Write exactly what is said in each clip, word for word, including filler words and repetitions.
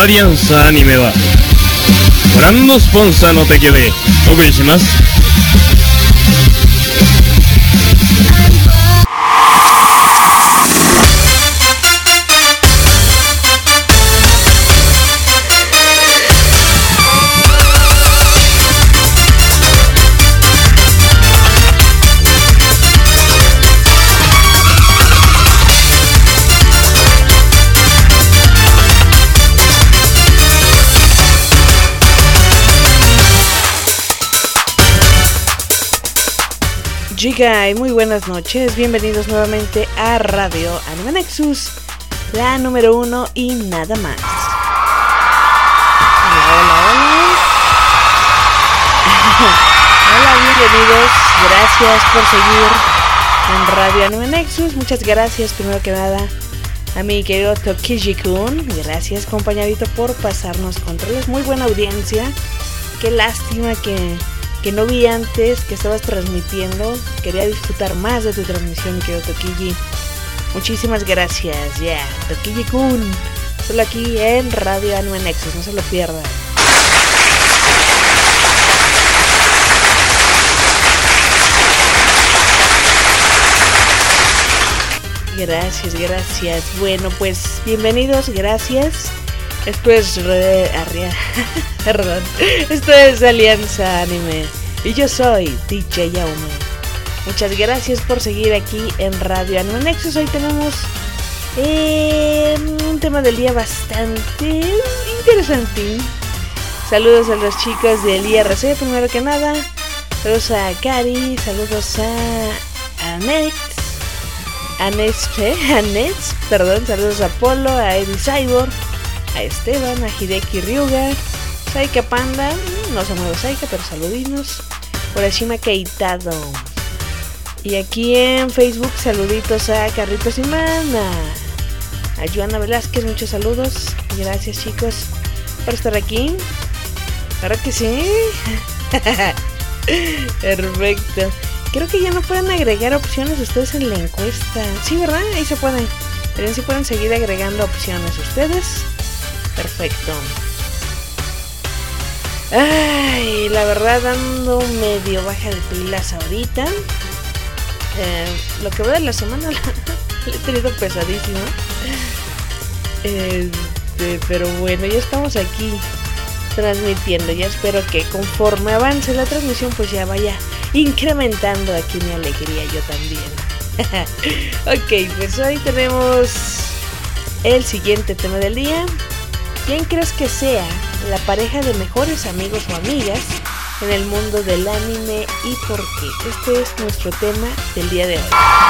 アリアンスアニメはご覧のスポンサーの提供でお送りします。 Chica, y muy buenas noches, bienvenidos nuevamente a Radio Anime Nexus, la número uno y nada más. Hola, hola, hola. Hola, bienvenidos, gracias por seguir en Radio Anime Nexus. Muchas gracias, primero que nada, a mi querido Tokiji-kun. Gracias, compañerito, por pasarnos controles. Muy buena audiencia, qué lástima que... que no vi antes que estabas transmitiendo. Quería disfrutar más de tu transmisión, mi querido Tokiji. Muchísimas gracias, ya, yeah. Tokiji-kun, solo aquí en Radio Anime Nexus, no se lo pierdan. Gracias, gracias. Bueno, pues bienvenidos, gracias. Esto es re... Arria... Perdón. Esto es Alianza Anime y yo soy D J Yaume. Muchas gracias por seguir aquí en Radio Anime Nexus. Hoy tenemos eh, un tema del día bastante interesante. Saludos a los chicos del I R C, primero que nada. Saludos a Kari, saludos a Anex, Anex, ¿eh? Anex, perdón, saludos a Polo, a Eddie Cyborg, a Esteban, a Hideki Ryuga, Saika Panda, no se mueve Saika, pero saludinos, Urashima Keitado. Y aquí en Facebook, saluditos a Carlitos Imana, a Joana Velázquez, muchos saludos. Gracias, chicos, por estar aquí. ¿Verdad que sí? Perfecto. Creo que ya no pueden agregar opciones ustedes en la encuesta. Sí, ¿verdad? Ahí se pueden. Pero sí pueden seguir agregando opciones ustedes. Perfecto. Ay, la verdad ando medio baja de pilas ahorita. Eh, lo que va de la semana la, la he tenido pesadísima. Este, pero bueno, ya estamos aquí transmitiendo. Ya espero que conforme avance la transmisión pues ya vaya incrementando aquí mi alegría, yo también. Ok, pues hoy tenemos el siguiente tema del día. ¿Quién crees que sea la pareja de mejores amigos o amigas en el mundo del anime y por qué? Este es nuestro tema del día de hoy.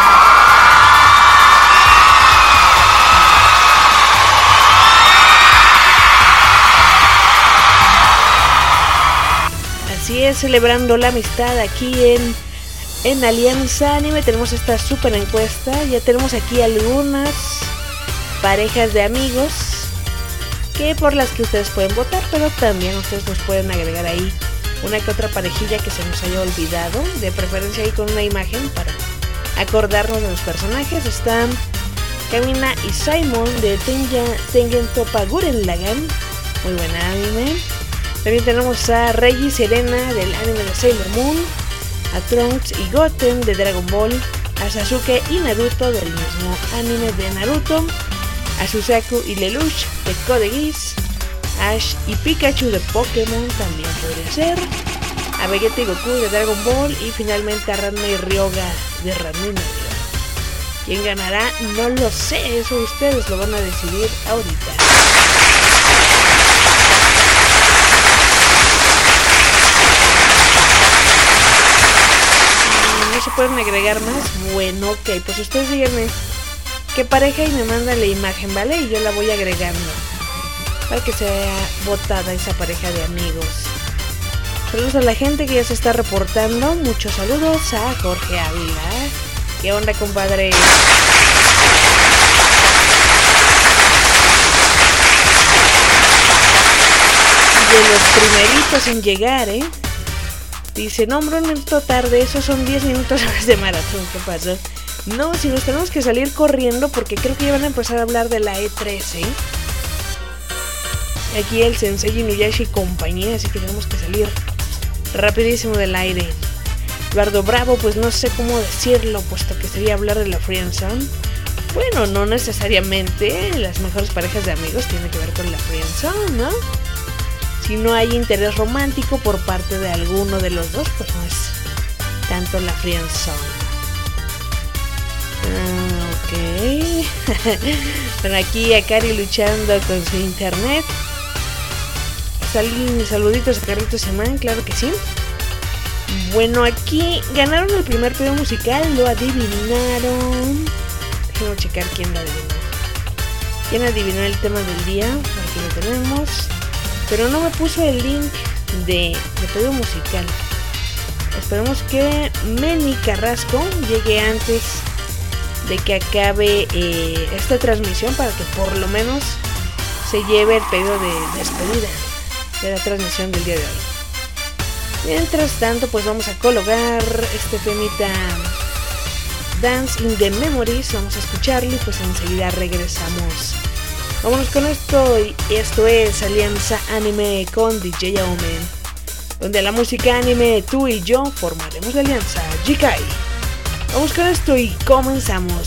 Así es, celebrando la amistad aquí en, en Alianza Anime. Tenemos esta super encuesta. Ya tenemos aquí algunas parejas de amigos que por las que ustedes pueden votar, pero también ustedes nos pueden agregar ahí una que otra parejilla que se nos haya olvidado, de preferencia ahí con una imagen para acordarnos de los personajes. Están Kamina y Simon de Tengen Toppa Gurren Lagann, muy buen anime. También tenemos a Rei y Serena del anime de Sailor Moon, a Trunks y Goten de Dragon Ball, a Sasuke y Naruto del mismo anime de Naruto, a Suzaku y Lelouch de Code Geass, Ash y Pikachu de Pokémon también podría ser, a Vegeta y Goku de Dragon Ball y finalmente a Ranma y Ryoga de Ranma y medio. ¿Quién ganará? No lo sé, eso ustedes lo van a decidir ahorita. ¿No se pueden agregar más? Bueno, ok, pues ustedes díganme qué pareja y me mandan la imagen, ¿vale? Y yo la voy agregando para que sea votada esa pareja de amigos. Saludos a la gente que ya se está reportando. Muchos saludos a Jorge Ávila. ¿Qué onda, compadre? De los primeritos en llegar, ¿eh? Dice, no, hombre, un minuto tarde, esos son diez minutos de maratón. ¿Qué pasó? No, si nos tenemos que salir corriendo porque creo que ya van a empezar a hablar de la E tres, ¿eh? aquí el Sensei Inuyasha y compañía, así que tenemos que salir rapidísimo del aire. Eduardo Bravo, pues no sé cómo decirlo, puesto que sería hablar de la friendzone. Bueno, no necesariamente las mejores parejas de amigos tienen que ver con la friendzone, ¿no? Si no hay interés romántico por parte de alguno de los dos, pues no es tanto la friendzone. Ah, ok. Bueno, aquí Akari luchando con su internet. Sal saluditos a Carlitos Semán, claro que sí. Bueno, aquí ganaron el primer premio musical, lo adivinaron. Déjenme checar quién lo adivinó. ¿Quién adivinó el tema del día? Aquí lo tenemos. Pero no me puso el link de, de premio musical. Esperemos que Meni Carrasco llegue antes de que acabe eh, esta transmisión para que por lo menos se lleve el pedido de despedida de la transmisión del día de hoy. Mientras tanto, pues vamos a colocar este temita Dance in the Memories, vamos a escucharlo y pues enseguida regresamos. Vámonos con esto, y esto es Alianza Anime con D J Omen, donde la música anime, tú y yo formaremos la alianza Jikai. Vamos con esto y comenzamos.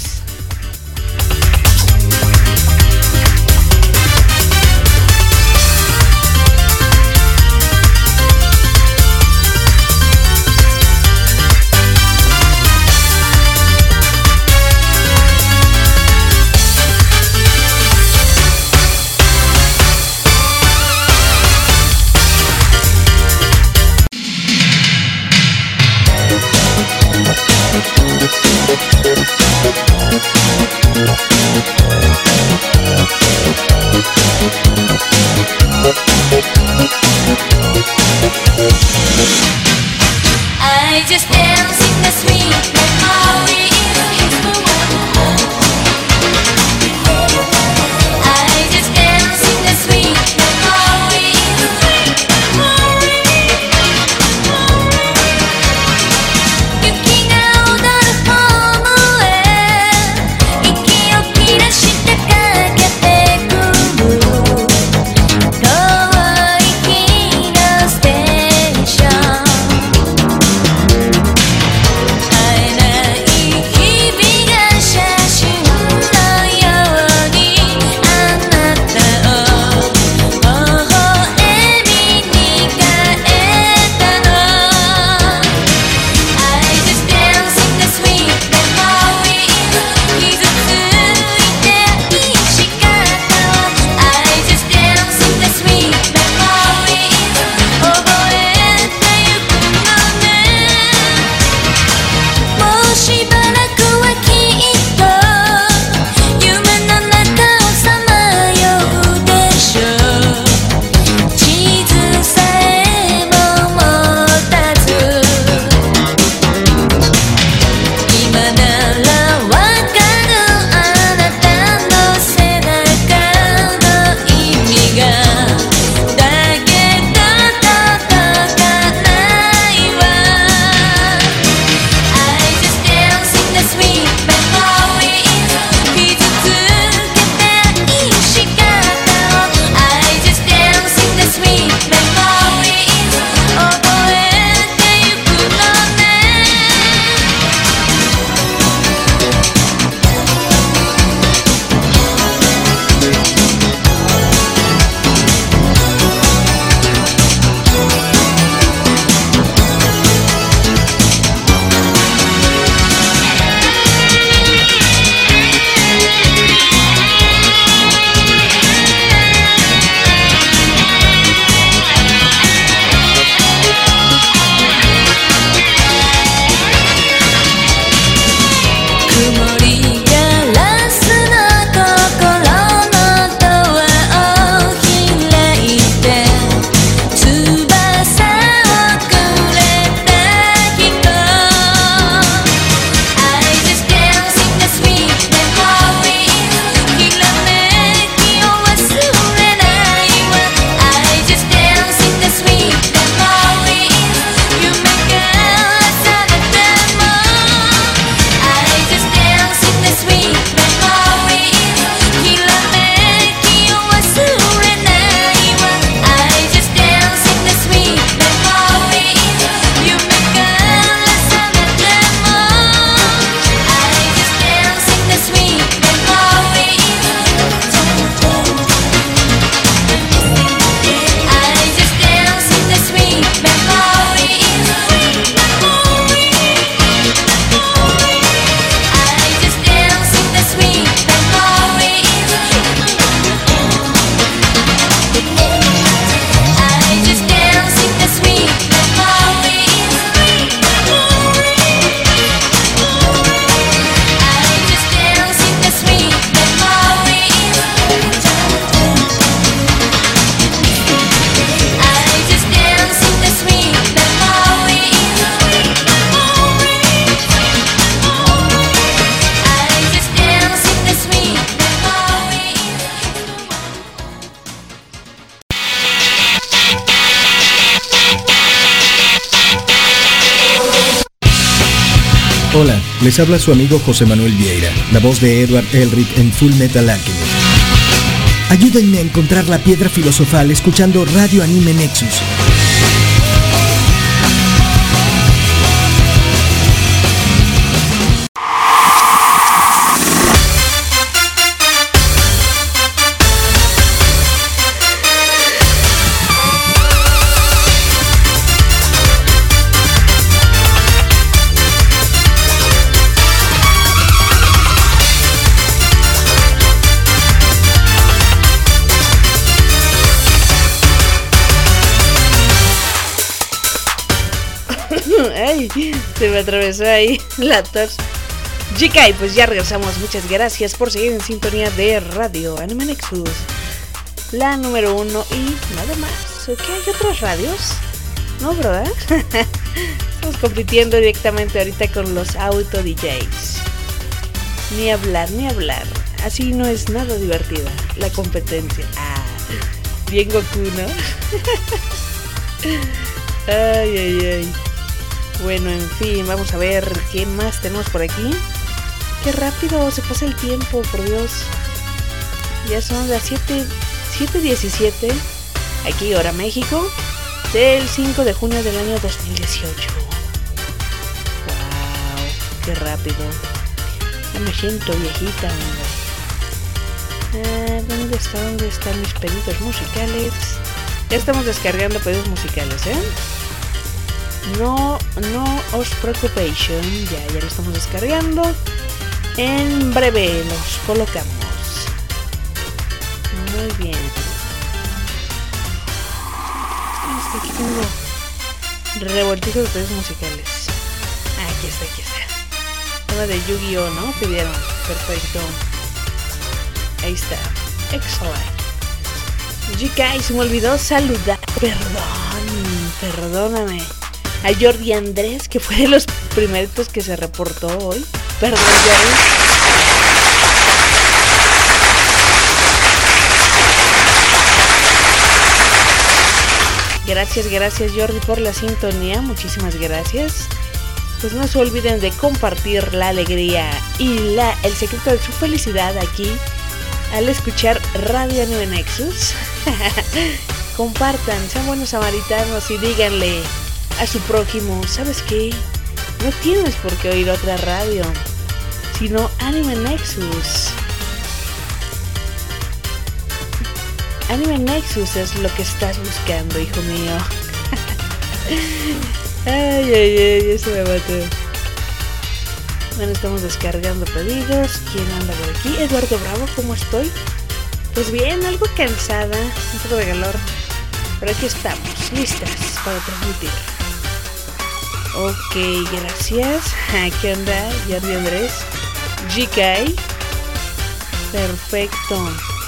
I just dance in the sweet memory is the one. I just dance in the sweet memory is the memory. 雪が踊るホームへ息を切らし Les habla su amigo José Manuel Vieira, la voz de Edward Elric en Full Metal Alchemist. Ayúdenme a encontrar la piedra filosofal escuchando Radio Anime Nexus. Ay, se me atravesó ahí la tos. Chica, y pues ya regresamos. Muchas gracias por seguir en sintonía de Radio Anime Nexus, la número uno y nada más. ¿Ok? ¿Hay otras radios? No, ¿verdad? Estamos compitiendo directamente ahorita con los auto D Js. Ni hablar, ni hablar. Así no es nada divertida la competencia. Ah, bien Goku, ¿no? Ay, ay, ay. Bueno, en fin, vamos a ver qué más tenemos por aquí. Qué rápido se pasa el tiempo, por Dios. Ya son las siete diecisiete, aquí hora México, del cinco de junio del año dos mil dieciocho. Wow, qué rápido. Ya me siento viejita, hombre. Ah, ¿dónde está? ¿Dónde están mis pedidos musicales? Ya estamos descargando pedidos musicales, ¿eh? No, no os preocupéis, ya, ya lo estamos descargando. En breve los colocamos. Muy bien. Aquí tengo revoltijo de pedidos musicales. Ah, aquí está, aquí está. Una de Yu-Gi-Oh, ¿no? Pidieron. Perfecto. Ahí está. Excelente. G K, se me olvidó saludar. Perdón, perdóname. A Jordi Andrés, que fue de los primeritos que se reportó hoy. Perdón, Jordi. Gracias, gracias Jordi por la sintonía. Muchísimas gracias. Pues no se olviden de compartir la alegría y la, el secreto de su felicidad aquí al escuchar Radio Anime Nexus. Compartan, sean buenos samaritanos y díganle a su prójimo, ¿sabes qué? No tienes por qué oír otra radio, sino Anime Nexus. Anime Nexus es lo que estás buscando, hijo mío. Ay, ay, ay, eso me mató. Bueno, estamos descargando pedidos. ¿Quién anda por aquí? Eduardo Bravo, ¿cómo estoy? Pues bien, algo cansada, un poco de calor, pero aquí estamos, listas para transmitir. Ok, gracias. ¿Qué onda? Jordi Andrés. G K. Perfecto.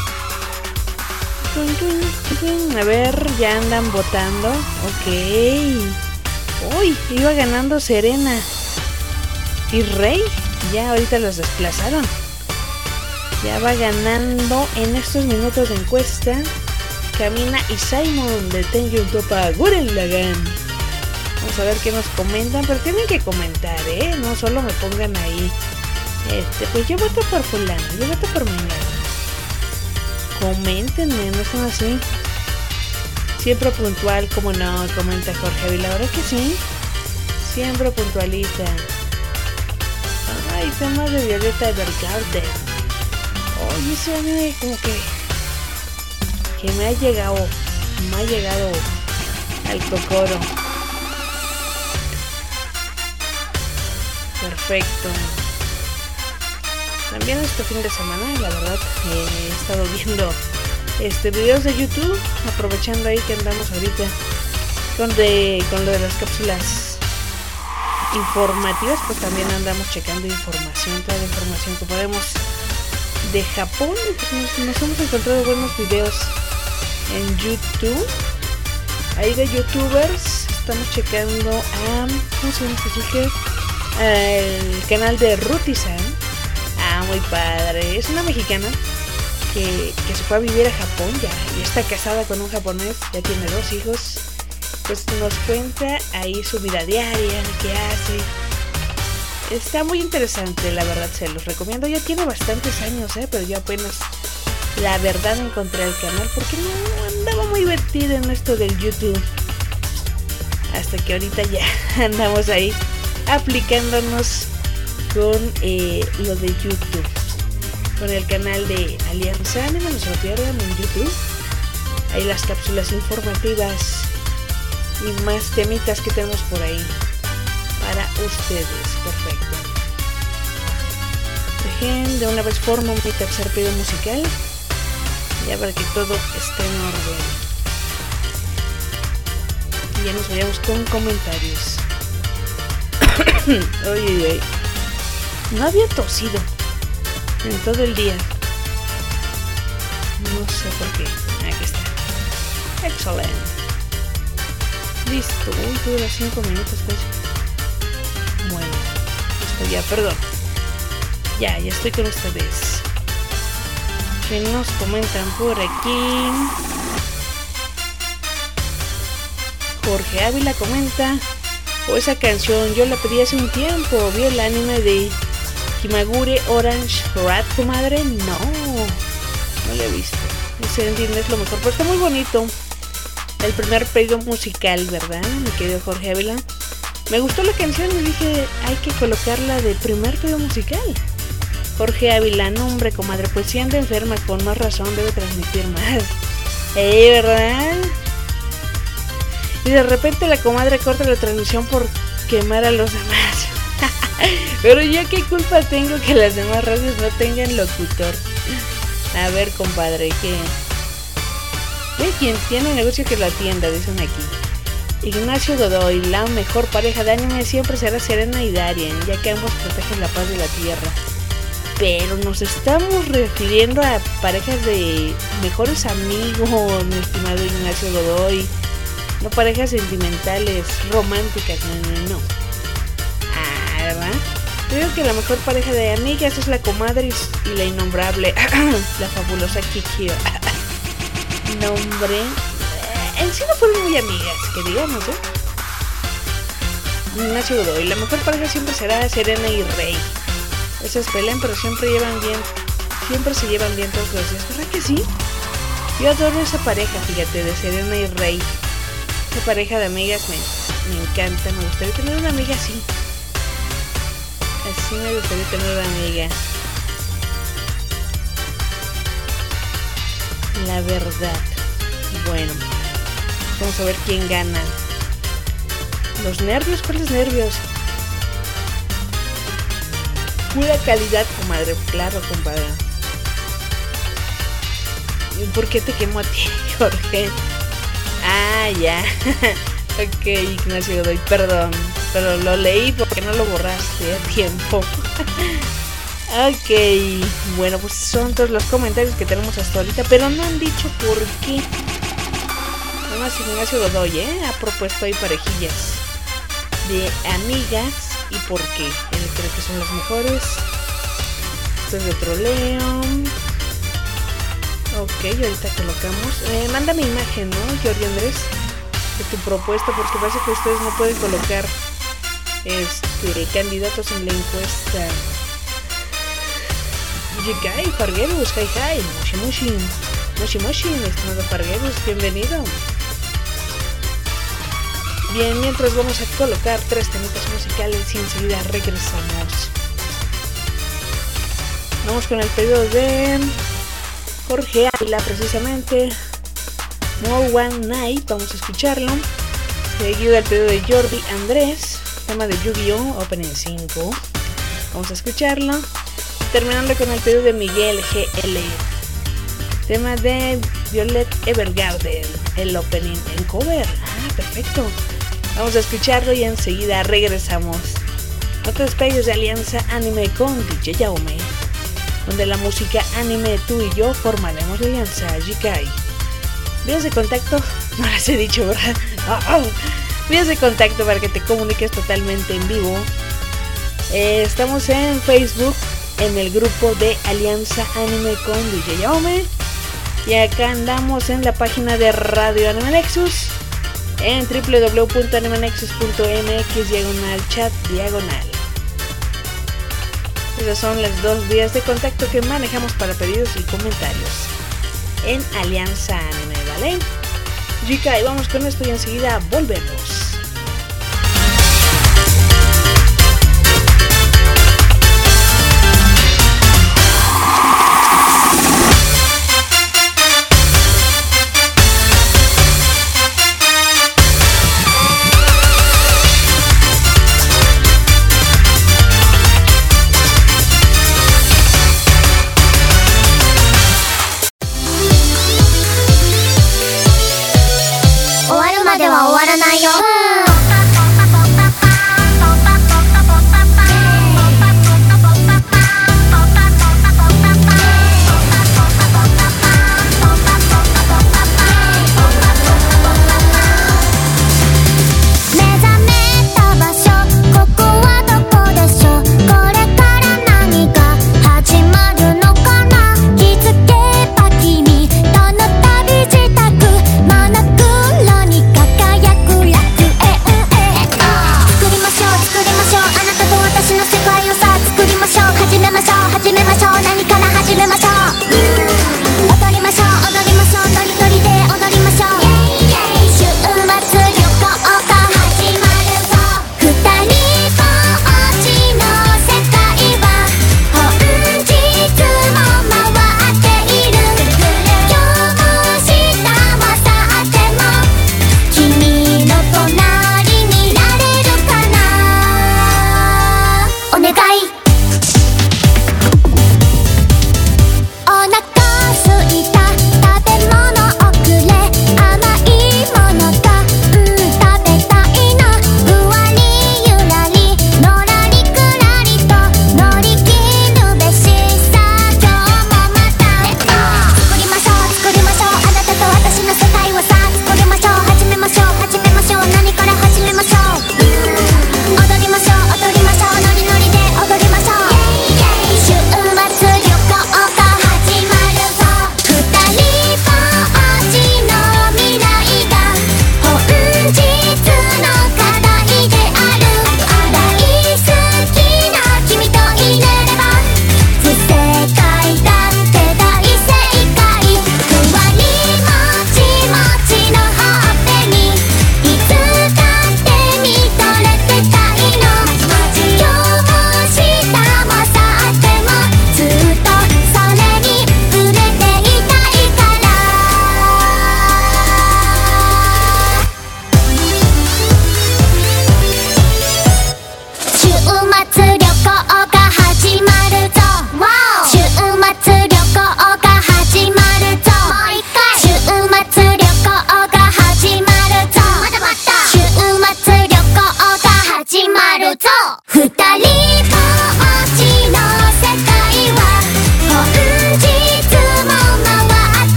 A ver, ya andan votando. Ok. Uy, iba ganando Serena y Rey. Ya ahorita los desplazaron. Ya va ganando en estos minutos de encuesta Camina y Simon de Tenjun Toppa Gurren Lagann. Vamos a ver qué nos comentan, pero tienen que comentar, ¿eh? No solo me pongan ahí, este, pues yo voto por fulano, yo voto por mengano. Coméntenme, no son así. Siempre puntual, como no, comenta Jorge Ávila, la verdad que sí. Siempre puntualita. Ay, temas de Violeta Evergarden. Oye, ese anime como que que me ha llegado, me ha llegado al cocoro. Perfecto. También este fin de semana, la verdad, eh, he estado viendo este videos de YouTube, aprovechando ahí que andamos ahorita con, de, con lo de las cápsulas informativas, pues también andamos checando información, toda la información que podemos de Japón. Pues nos, nos hemos encontrado buenos videos en YouTube, ahí de youtubers. Estamos checando a, ¿cómo se llama este chico? El canal de Ruti-san. Ah, muy padre. Es una mexicana que, que se fue a vivir a Japón ya, y está casada con un japonés, ya tiene dos hijos. Pues nos cuenta ahí su vida diaria, qué hace. Está muy interesante, la verdad, se los recomiendo. Ya tiene bastantes años, ¿eh? Pero yo apenas, la verdad, encontré el canal porque no andaba muy metida en esto del YouTube. Hasta que ahorita ya andamos ahí aplicándonos con eh, lo de YouTube. Con el canal de Alianza Anime, no se lo pierdan en YouTube. Hay las cápsulas informativas y más temitas que tenemos por ahí para ustedes. Perfecto. Dejen de una vez forma mi tercer pedido musical, ya para que todo esté en orden. Y ya nos vayamos con comentarios. Oye, oye, no había tosido en todo el día. No sé por qué. Aquí está. Excelente. Listo. Uy, dura cinco minutos pues. Bueno, esto ya, perdón. Ya, ya estoy con ustedes. Que nos comentan por aquí. Jorge Ávila comenta: o esa canción yo la pedí hace un tiempo. Vi el anime de Kimagure Orange Rat, tu madre. No, no lo he visto. Ese ending es lo mejor, pero está muy bonito. El primer pedido musical, ¿verdad? Mi querido Jorge Ávila. Me gustó la canción y dije, hay que colocarla de primer pedido musical. Jorge Ávila, no hombre, comadre, pues si anda enferma, con más razón debe transmitir más. ¿Eh, verdad? Y de repente la comadre corta la transmisión por quemar a los demás. Pero yo qué culpa tengo que las demás radios no tengan locutor. A ver, compadre, que... ve quien tiene negocio que la atienda, dicen aquí. Ignacio Godoy, la mejor pareja de anime siempre será Serena y Darien, ya que ambos protegen la paz de la tierra. Pero nos estamos refiriendo a parejas de mejores amigos, mi estimado Ignacio Godoy. No parejas sentimentales, románticas, no, no, no. Ah, ¿verdad? Creo que la mejor pareja de amigas es la comadre y la innombrable, la fabulosa Kikyo. Nombre... en sí no fueron muy amigas, que digamos, ¿eh? Ignacio Godoy, la mejor pareja siempre será Serena y Rey. Esas pelean, pero siempre llevan bien, siempre se llevan bien todos los días, ¿verdad que sí? Yo adoro esa pareja, fíjate, de Serena y Rey. Esa pareja de amigas me, me encanta, me gustaría tener una amiga así. Así me gustaría tener una amiga. La verdad. Bueno, vamos a ver quién gana. Los nervios, ¿cuáles nervios? Pura calidad, comadre. Claro, compadre. ¿Y por qué te quemo a ti, Jorge? Ah, ya. Ok, Ignacio Godoy, perdón. Pero lo leí porque no lo borraste a tiempo. Ok, bueno, pues son todos los comentarios que tenemos hasta ahorita, pero no han dicho por qué. Además, Ignacio Godoy, ¿eh? Ha propuesto ahí parejillas de amigas. ¿Y por qué? Él cree que son las mejores. Esto es de troleo. Ok, ahorita colocamos. Eh, mándame imagen, ¿no, Jordi Andrés? De tu propuesta, porque parece que ustedes no pueden colocar este candidatos en la encuesta. Yikai, Fargueros, hi hi, moshi moshi, moshi moshi, estimado Fargueros, bienvenido. Bien, mientras vamos a colocar tres temitas musicales y enseguida regresamos. Vamos con el pedido de Jorge Ávila, precisamente. No One Night, vamos a escucharlo. Seguido del pedido de Jordi Andrés, tema de Yu-Gi-Oh! Opening cinco. Vamos a escucharlo. Terminando con el pedido de Miguel G L, tema de Violet Evergarden, el opening en cover. Ah, perfecto. Vamos a escucharlo y enseguida regresamos. No te despegues de Alianza Anime con D J Jaume, donde la música anime, tú y yo formaremos la alianza. Yikai. Vías de contacto, no las he dicho, ¿verdad? Oh, oh. Vías de contacto para que te comuniques totalmente en vivo. Eh, estamos en Facebook, en el grupo de Alianza Anime con D J Jaume. Y acá andamos en la página de Radio Anime Nexus, en w w w punto anime nexus punto m x diagonal chat diagonal. Esas son las dos vías de contacto que manejamos para pedidos y comentarios en Alianza Anime, ¿vale? Chica, y vamos con esto y enseguida volvemos.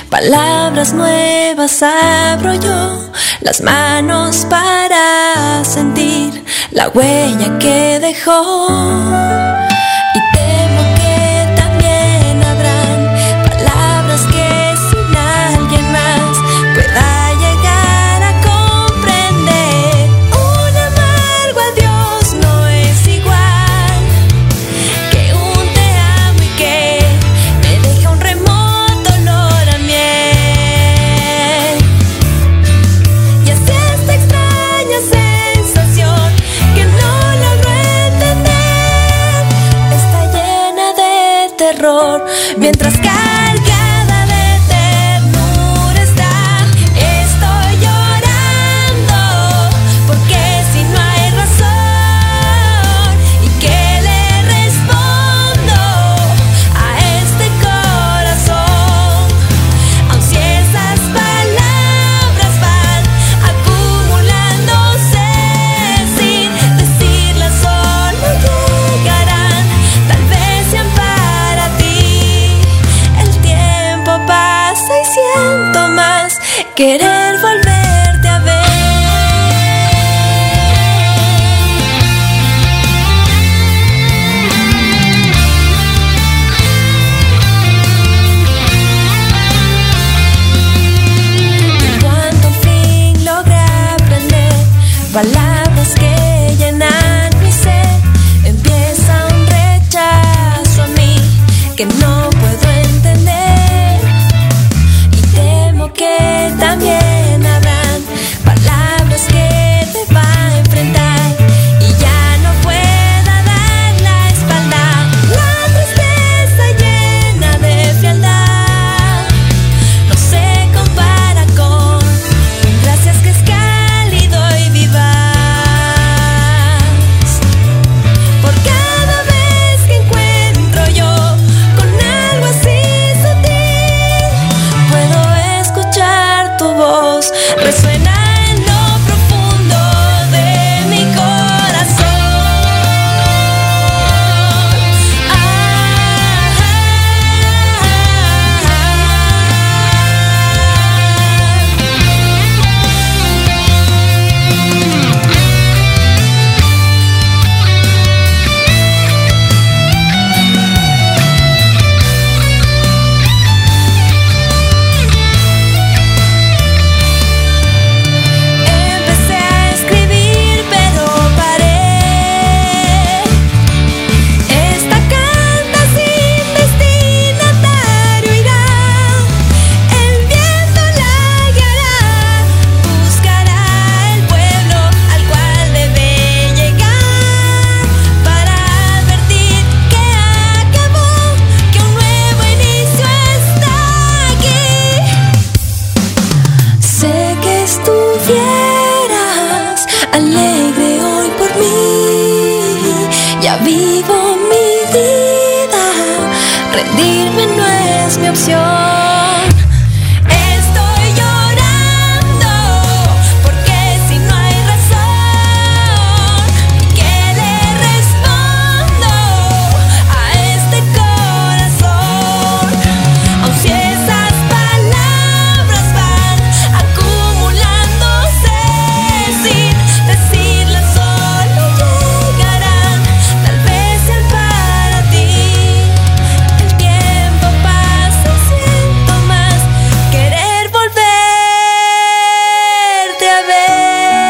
palabras nuevas abro yo, las manos para sentir la huella que dejó. Y temo que también habrán palabras que sin alguien más pueda llegar a comprender. Un amargo adiós no es igual que un te amo y que me deja un remoto olor a miel. Y así esta extraña sensación que no logro entender está llena de terror, mientras cargada de ternura está. Estoy llorando porque si no hay razón, ¿y qué le respondo a este corazón? Aun si esas palabras van acumulándose, sin decirlas solo llegarán, tal vez sean para ti. El tiempo pasa y siento más querer volverte a ver. Y cuando al fin logré aprender palabras que llenan mi ser, empieza un rechazo a mí que no puedo entender. Y temo que también habrán palabras que deba enfrentar y ya no pueda dar la espalda. La tristeza llena de frialdad no se compara con un gracias que es cálido y vivaz. Por cada vez que encuentro yo con algo así sutil, puedo escuchar tu voz, resuena en lo profundo de mi corazón. Empecé a escribir pero paré. Esta carta sin destinatario irá, el viento la guiará, buscará el pueblo al cual debe llegar para advertir que acabó, que un nuevo inicio está aquí. Sé que estuvieras alegre hoy por mí. Ya vivo mi vida, rendirme no es mi opción. Estoy llorando porque si no hay razón, ¿qué le respondo a este corazón? Aun si esas palabras van acumulándose, sin decirlas solo llegarán, tal vez sean para ti. El tiempo pasa y siento más querer volverte a ver.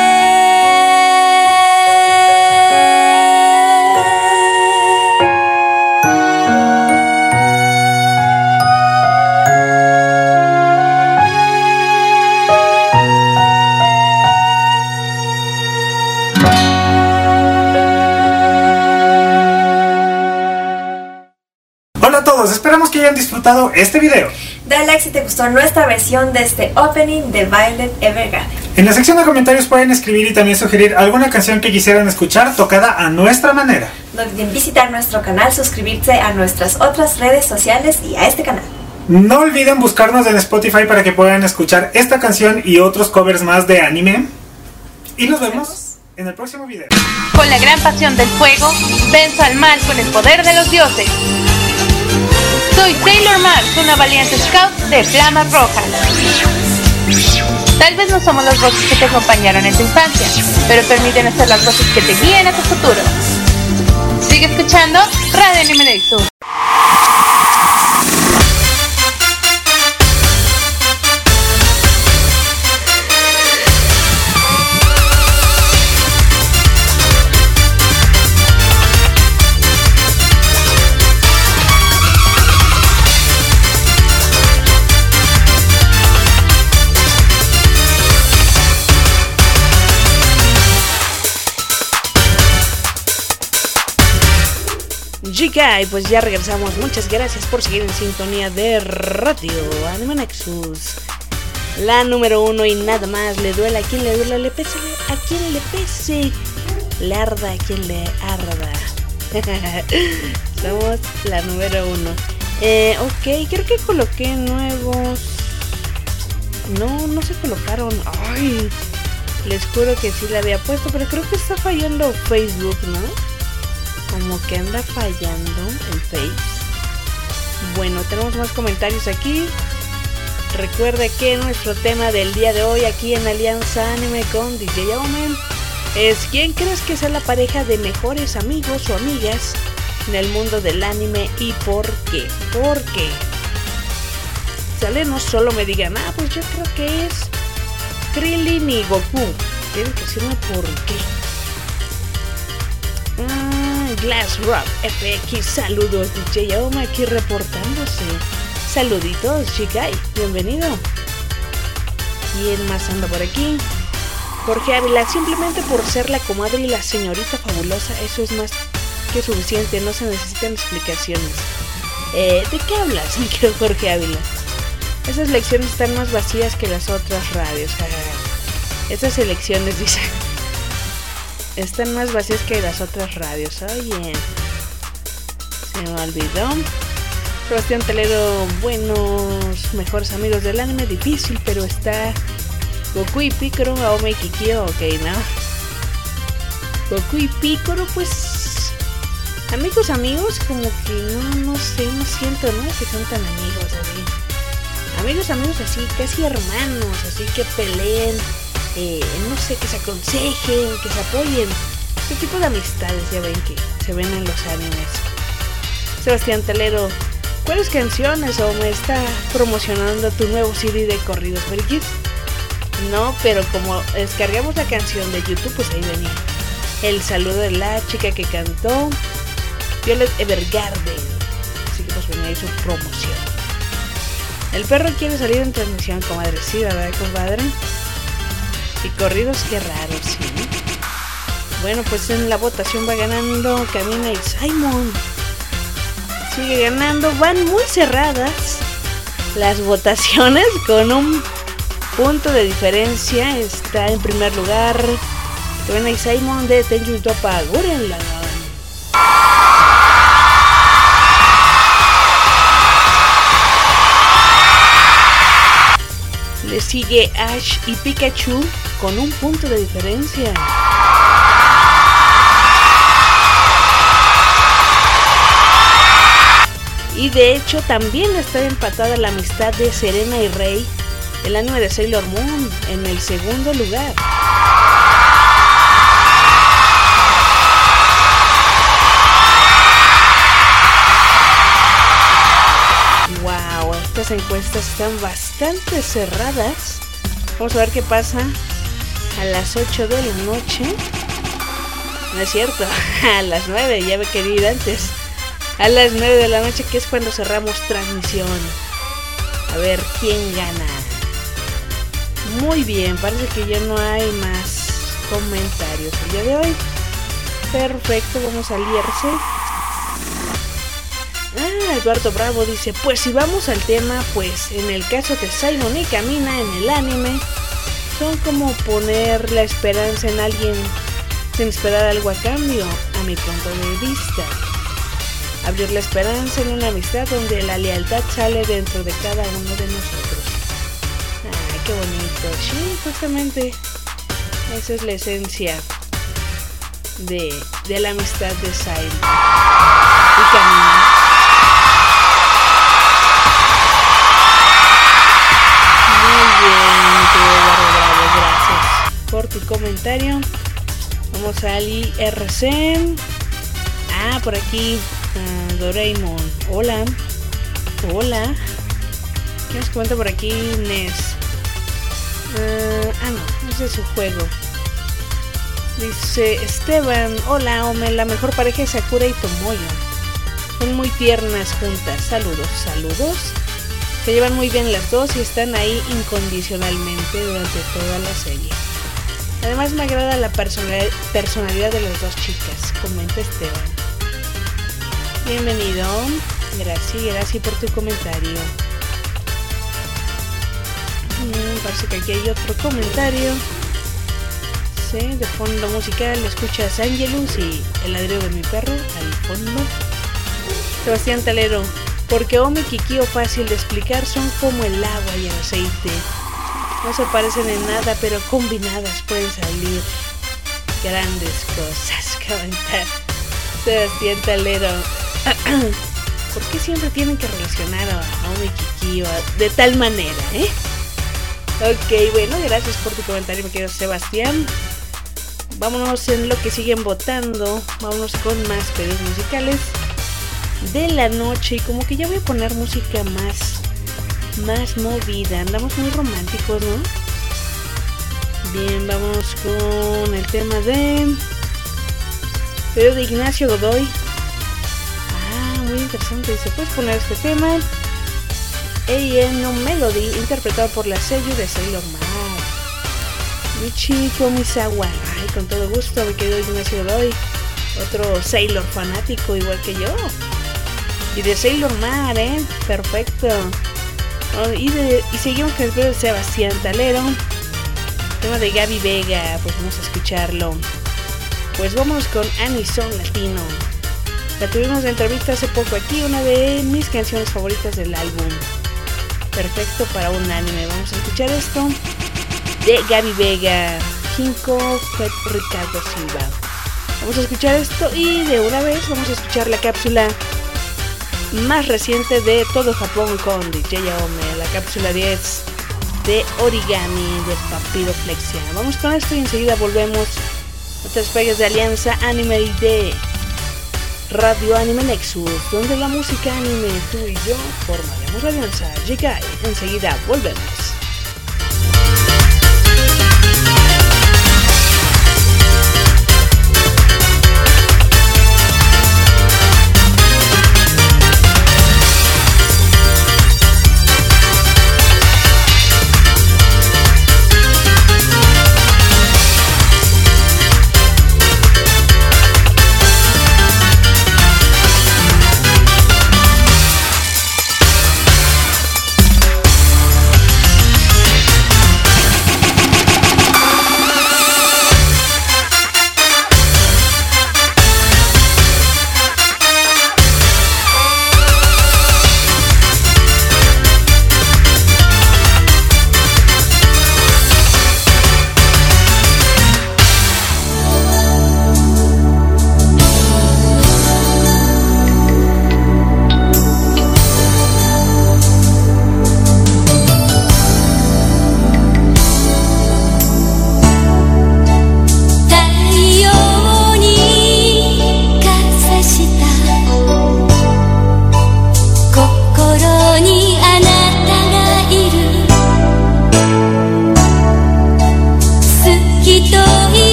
Hola a todos, esperamos que hayan disfrutado este video. Dale like si te gustó nuestra versión de este opening de Violet Evergarden. En la sección de comentarios pueden escribir y también sugerir alguna canción que quisieran escuchar tocada a nuestra manera. No olviden visitar nuestro canal, suscribirse a nuestras otras redes sociales y a este canal. No olviden buscarnos en Spotify para que puedan escuchar esta canción y otros covers más de anime. Y nos vemos en el próximo video. Con la gran pasión del fuego, venzo al mal con el poder de los dioses. Soy Sailor Mars, una valiente scout de Flamas Rojas. Tal vez no somos las voces que te acompañaron en tu infancia, pero permítenos ser las voces que te guíen a tu futuro. Sigue escuchando Radio Anime Nexus. Chica, y pues ya regresamos. Muchas gracias por seguir en sintonía de Radio Anime Nexus, la número uno y nada más. Le duele a quien le duele, le pese a quien le pese, le arda a quien le arda. Somos la número uno. Eh, ok, creo que coloqué nuevos. No, no se colocaron. Ay, les juro que sí le había puesto, pero creo que está fallando Facebook, ¿no? Como que anda fallando el Face. Bueno, tenemos más comentarios aquí. Recuerde que nuestro tema del día de hoy aquí en Alianza Anime con D J Aumen es: ¿quién crees que sea la pareja de mejores amigos o amigas en el mundo del anime y por qué? ¿Por qué? Sale, no solo me digan, ah, pues yo creo que es Krillin y Goku. Tienen que decirme por qué. Ah, Glass Rock F X, saludos. D J Aoma aquí reportándose. Saluditos, Chikai, bienvenido. ¿Quién más anda por aquí? Jorge Ávila, simplemente por ser la comadre y la señorita fabulosa, eso es más que suficiente, no se necesitan explicaciones. Eh, ¿de qué hablas, mi querido Jorge Ávila? Esas lecciones están más vacías que las otras radios. Esas elecciones, dice, están más vacías que las otras radios. Oye, se me olvidó. Sebastián Telero, buenos, mejores amigos del anime, difícil, pero está Goku y Piccolo, Aome y Kikyo, ok, ¿no? Goku y Piccolo, pues, amigos, amigos, como que no, no sé, no siento, ¿no? Que son tan amigos, así. Amigos, amigos, así, casi hermanos, así que peleen, eh, no sé, que se aconsejen, que se apoyen. Este tipo de amistades, ya ven que se ven en los animes. Sebastián Telero, ¿cuáles canciones o me está promocionando tu nuevo C D de corridos frikis? No, pero como descargamos la canción de YouTube, pues ahí venía el saludo de la chica que cantó, Violet Evergarden. Así que pues venía ahí su promoción. El perro quiere salir en transmisión, comadre. Sí, ¿verdad, compadre? Y corridos, qué raro, sí. Bueno, pues en la votación va ganando Camina y Simon. Sigue ganando, van muy cerradas las votaciones con un punto de diferencia. Está en primer lugar Camina y Simon de Tenjun Toppa Gurren Lagann. Le sigue Ash y Pikachu con un punto de diferencia. Y de hecho también está empatada la amistad de Serena y Rey, el anime de Sailor Moon, en el segundo lugar. Wow, estas encuestas están bastante cerradas. Vamos a ver qué pasa a las ocho de la noche. No es cierto, a las nueve, ya me quería ir antes. A las nueve de la noche, que es cuando cerramos transmisión. A ver quién gana. Muy bien, parece que ya no hay más comentarios el día de hoy. Perfecto, vamos a liarse. Ah, Eduardo Bravo dice, pues si vamos al tema, pues en el caso de Simon y Camina en el anime, son como poner la esperanza en alguien sin esperar algo a cambio, a mi punto de vista. Abrir la esperanza en una amistad donde la lealtad sale dentro de cada uno de nosotros. Ay, qué bonito. Sí, justamente esa es la esencia de, de la amistad de Simon y Camina. comentario. Vamos al I R C. Ah, por aquí uh, Doraemon. Hola. Hola. ¿Qué nos comenta por aquí Nes? Uh, ah, no, es de su juego. Dice Esteban, hola Ome, la mejor pareja es Sakura y Tomoyo. Son muy tiernas juntas. Saludos, saludos. Se llevan muy bien las dos y están ahí incondicionalmente durante toda la serie. Además me agrada la personal- personalidad de las dos chicas, comenta Esteban. Bienvenido. Gracias, gracias por tu comentario. Mm, parece que aquí hay otro comentario. Sí, de fondo musical escuchas Angelus y el ladrido de mi perro al fondo. Sebastián Talero, porque Ome y Kikyo fácil de explicar, son como el agua y el aceite. No se parecen en nada, pero combinadas pueden salir grandes cosas. Comentar Sebastián Talero. ¿Por qué siempre tienen que relacionar a Ome y Kikyo de tal manera, eh? Ok, bueno, gracias por tu comentario, mi querido Sebastián. Vámonos en lo que siguen votando. Vámonos con más pedidos musicales de la noche. Y como que ya voy a poner música más Más movida. Andamos muy románticos, ¿no? Bien, vamos con el tema de pedido de Ignacio Godoy. Ah, muy interesante. Dice, ¿puedes poner este tema? A No Melody, interpretado por la sello de Sailor Moon. Mi chico Misawa. Ay, con todo gusto, mi querido Ignacio Godoy. Otro Sailor fanático igual que yo. Y de Sailor Moon, ¿eh? Perfecto. Oh, y, de, y seguimos con el pedido de Sebastián Talero. Tema de Gaby Vega. Pues vamos a escucharlo. Pues vamos con Anison Latino. La tuvimos de entrevista hace poco aquí. Una de mis canciones favoritas del álbum. Perfecto para un anime. Vamos a escuchar esto de Gaby Vega, Kinko, Pep, Ricardo Silva. Vamos a escuchar esto y de una vez vamos a escuchar la cápsula más reciente de Todo Japón con D J Ome, la cápsula diez de Origami de Papiroflexia. Vamos con esto y enseguida volvemos. Otras pegas de Alianza Anime y de Radio Anime Nexus, donde la música anime, tú y yo formaremos la alianza. Llega y enseguida volvemos. We'll be right back.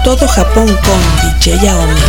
Todo Japón con D J Aomi.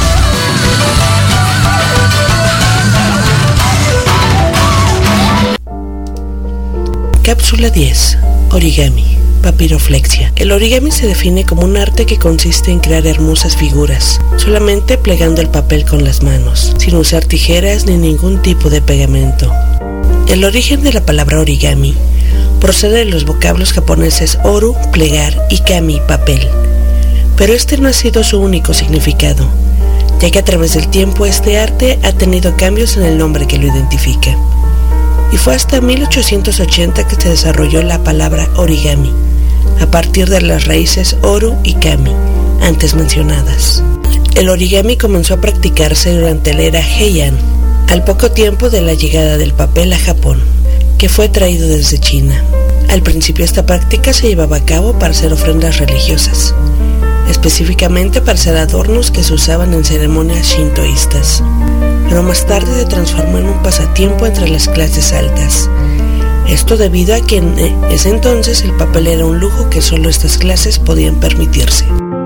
Cápsula diez. Origami. Papiroflexia. El origami se define como un arte que consiste en crear hermosas figuras, solamente plegando el papel con las manos, sin usar tijeras ni ningún tipo de pegamento. El origen de la palabra origami procede de los vocablos japoneses oru, plegar, y kami, papel. Pero este no ha sido su único significado, ya que a través del tiempo este arte ha tenido cambios en el nombre que lo identifica. Y fue hasta mil ochocientos ochenta que se desarrolló la palabra origami, a partir de las raíces oru y kami, antes mencionadas. El origami comenzó a practicarse durante la era Heian, al poco tiempo de la llegada del papel a Japón, que fue traído desde China. Al principio esta práctica se llevaba a cabo para hacer ofrendas religiosas, específicamente para hacer adornos que se usaban en ceremonias shintoístas, pero más tarde se transformó en un pasatiempo entre las clases altas. Esto debido a que en ese entonces el papel era un lujo que solo estas clases podían permitirse.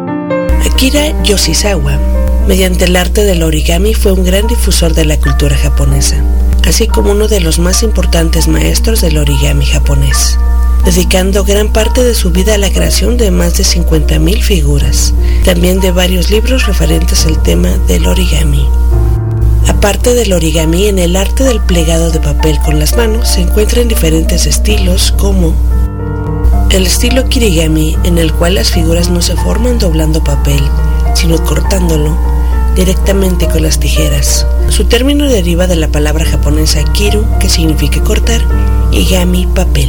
Akira Yoshizawa, mediante el arte del origami, fue un gran difusor de la cultura japonesa, así como uno de los más importantes maestros del origami japonés, dedicando gran parte de su vida a la creación de más de cincuenta mil figuras, también de varios libros referentes al tema del origami. Aparte del origami, en el arte del plegado de papel con las manos se encuentran diferentes estilos, como el estilo kirigami, en el cual las figuras no se forman doblando papel, sino cortándolo directamente con las tijeras. Su término deriva de la palabra japonesa kiru, que significa cortar, y gami, papel.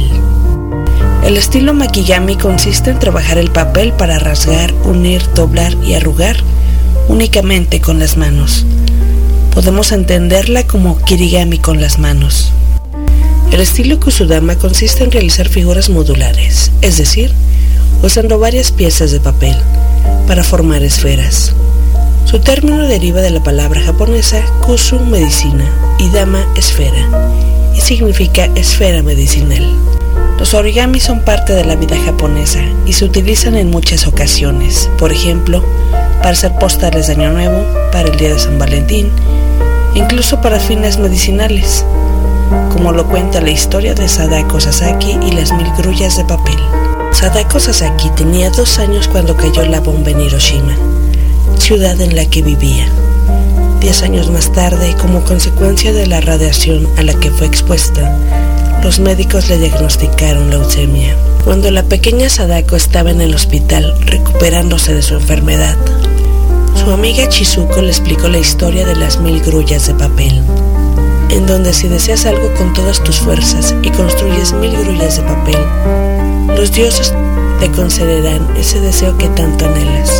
El estilo makigami consiste en trabajar el papel para rasgar, unir, doblar y arrugar únicamente con las manos. Podemos entenderla como kirigami con las manos. El estilo kusudama consiste en realizar figuras modulares, es decir, usando varias piezas de papel para formar esferas. Su término deriva de la palabra japonesa kusu, medicina, y dama, esfera, y significa esfera medicinal. Los origamis son parte de la vida japonesa y se utilizan en muchas ocasiones, por ejemplo, para hacer postales de Año Nuevo, para el Día de San Valentín, incluso para fines medicinales, como lo cuenta la historia de Sadako Sasaki y las mil grullas de papel. Sadako Sasaki tenía dos años cuando cayó la bomba en Hiroshima, ciudad en la que vivía. Diez años más tarde, como consecuencia de la radiación a la que fue expuesta, los médicos le diagnosticaron leucemia. Cuando la pequeña Sadako estaba en el hospital recuperándose de su enfermedad, su amiga Chizuko le explicó la historia de las mil grullas de papel, en donde si deseas algo con todas tus fuerzas y construyes mil grullas de papel, los dioses te concederán ese deseo que tanto anhelas.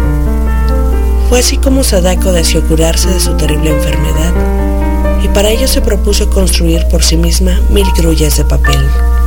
Fue así como Sadako deseó curarse de su terrible enfermedad, y para ello se propuso construir por sí misma mil grullas de papel.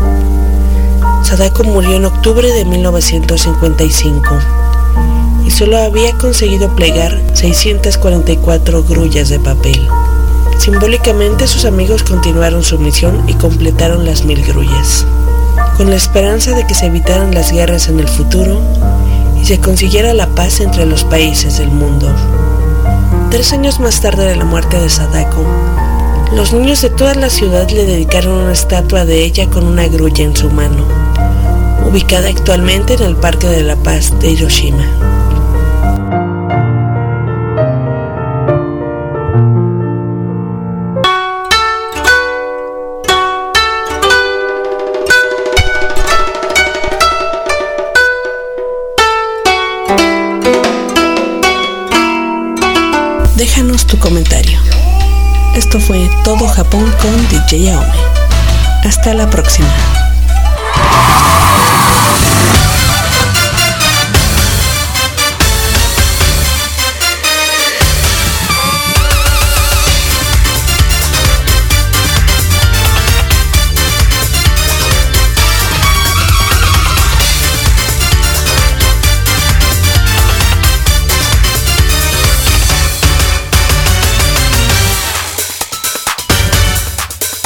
Sadako murió en octubre de mil novecientos cincuenta y cinco, y solo había conseguido plegar seiscientas cuarenta y cuatro grullas de papel. Simbólicamente, sus amigos continuaron su misión y completaron las mil grullas, con la esperanza de que se evitaran las guerras en el futuro y se consiguiera la paz entre los países del mundo. Tres años más tarde de la muerte de Sadako, los niños de toda la ciudad le dedicaron una estatua de ella con una grulla en su mano, ubicada actualmente en el Parque de la Paz de Hiroshima. Déjanos tu comentario. Esto fue Todo Japón con D J Aomi. Hasta la próxima.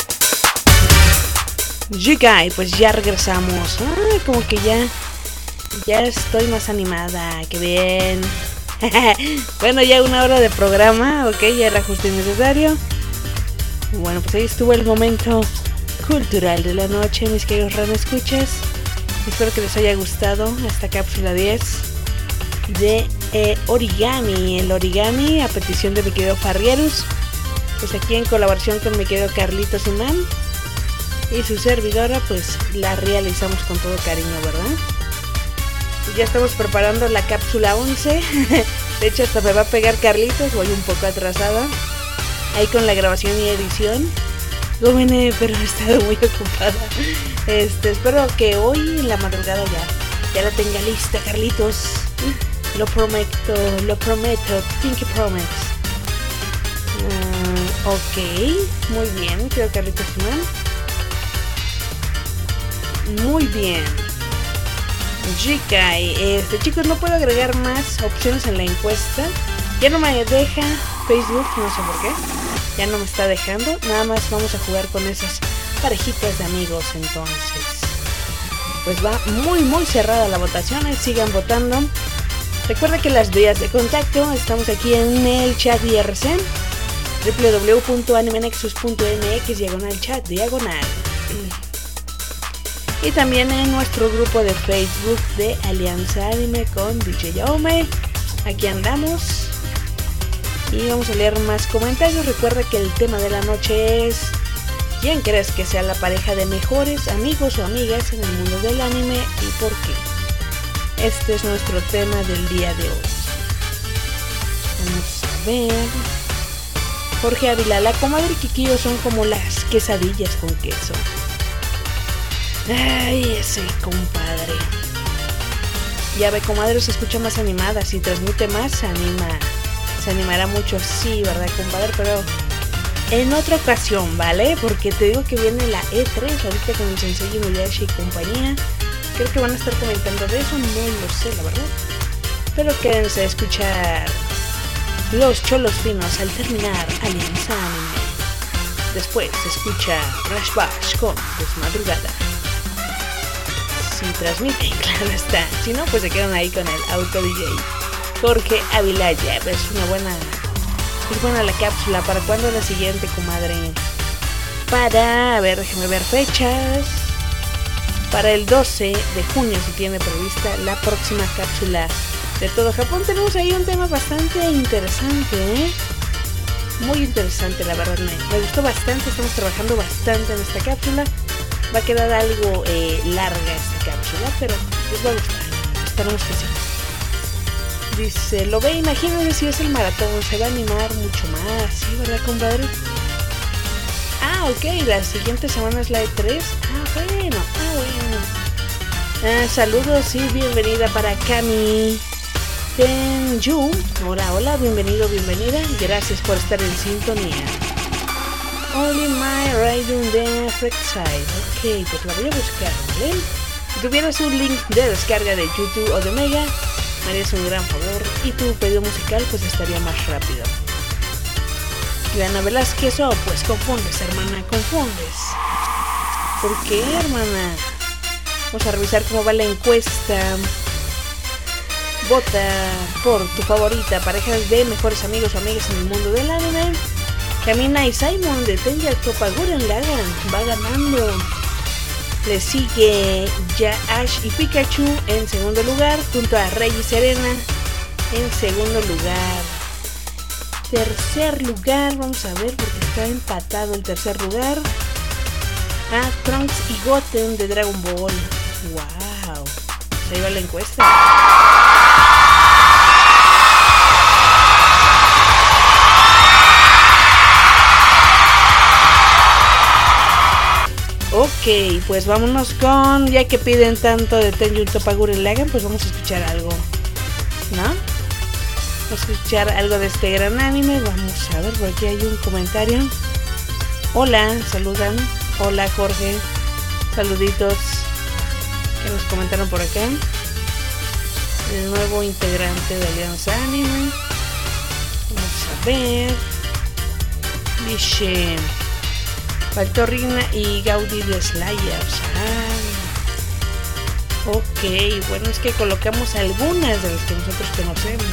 Jigai, pues ya regresamos. Ay, como que ya Ya estoy más animada, qué bien. Bueno, ya una hora de programa, ok, ya era justo y necesario. Bueno, pues ahí estuvo el momento cultural de la noche, mis queridos radioescuchas. Espero que les haya gustado esta cápsula diez de eh, origami. El origami a petición de mi querido Farrierus, pues aquí en colaboración con mi querido Carlitos Imán y su servidora, pues la realizamos con todo cariño, ¿verdad? Ya estamos preparando la cápsula once. De hecho hasta me va a pegar Carlitos, voy un poco atrasada ahí con la grabación y edición. Gómene, pero he estado muy ocupada. Este, espero que hoy en la madrugada ya, ya la tenga lista, Carlitos. Lo prometo, lo prometo, Pinky Promise. Uh, ok, muy bien, creo Carlitos Imán. Muy bien. G K I, este, chicos, no puedo agregar más opciones en la encuesta. Ya no me deja Facebook, no sé por qué. Ya no me está dejando. Nada más vamos a jugar con esas parejitas de amigos. Entonces, pues va muy muy cerrada la votación. Ahí sigan votando. Recuerda que las vías de contacto, estamos aquí en el chat I R C, doble u doble u doble u punto anime nexus punto m x diagonal chat diagonal, y también en nuestro grupo de Facebook de Alianza Anime con D J Yaome. Aquí andamos y vamos a leer más comentarios. Recuerda que el tema de la noche es: ¿quién crees que sea la pareja de mejores amigos o amigas en el mundo del anime y por qué? Este es nuestro tema del día de hoy. Vamos a ver. Jorge Ávila, la comadre y Kikio son como las quesadillas con queso. Ay, ese compadre. Ya ve, comadre, se escucha más animada. Si transmite más, se anima. Se animará mucho, sí, ¿verdad, compadre? Pero en otra ocasión, ¿vale? Porque te digo que viene la E tres ahorita con el Sensei Inuyasha y compañía. Creo que van a estar comentando de eso, no lo sé, la verdad. Pero quédense a escuchar Los Cholos Finos al terminar Alianza Anime. Después se escucha Rush Bash con Desmadrugada. Si transmiten, claro está. Si no, pues se quedan ahí con el auto D J Jorge Ávila. Ya, es una buena, es buena la cápsula. ¿Para cuándo la siguiente, comadre? Para, a ver, déjeme ver fechas. Para el doce de junio se tiene prevista la próxima cápsula de todo Japón. Tenemos ahí un tema bastante interesante, ¿eh? Muy interesante, la verdad, me, me gustó bastante. Estamos trabajando bastante en esta cápsula. Va a quedar algo eh, larga esta cápsula, pero les va a gustar. Esperamos que sí. Dice, lo ve, imagínense si es el maratón, se va a animar mucho más, ¿sí, verdad, compadre? Ah, ok, la siguiente semana es la E tres. Ah, bueno, ah, bueno. Ah, saludos y bienvenida para Kami Tenju. Hola, hola, bienvenido, bienvenida. Gracias por estar en sintonía. Only my riding the Freak Side. Ok, pues la voy a buscar, ¿vale? Si tuvieras un link de descarga de YouTube o de Mega, me harías un gran favor y tu pedido musical pues estaría más rápido. Diana Velázquez, oh, pues confundes, hermana, confundes. ¿Por qué, hermana? Vamos a revisar cómo va la encuesta. Vota por tu favorita, parejas de mejores amigos o amigas en el mundo del anime. Camina y Simon de Tenja Toppa Gurren Lagann va ganando. Le sigue ya Ash y Pikachu en segundo lugar, junto a Rey y Serena en segundo lugar. Tercer lugar, vamos a ver porque está empatado el tercer lugar. Ah, Trunks y Goten de Dragon Ball. Wow, ahí va la encuesta. Ok, pues vámonos con, ya que piden tanto de Tenjun Toppa Gurren Lagann, pues vamos a escuchar algo, ¿no? Vamos a escuchar algo de este gran anime. Vamos a ver, por aquí hay un comentario. Hola, saludan. Hola, Jorge. Saluditos. Que nos comentaron por acá. El nuevo integrante de Alianza Anime. Vamos a ver. Dice... Faltó Rina y Gaudi de Slayers. Ah. Ok, bueno, es que colocamos algunas de las que nosotros conocemos.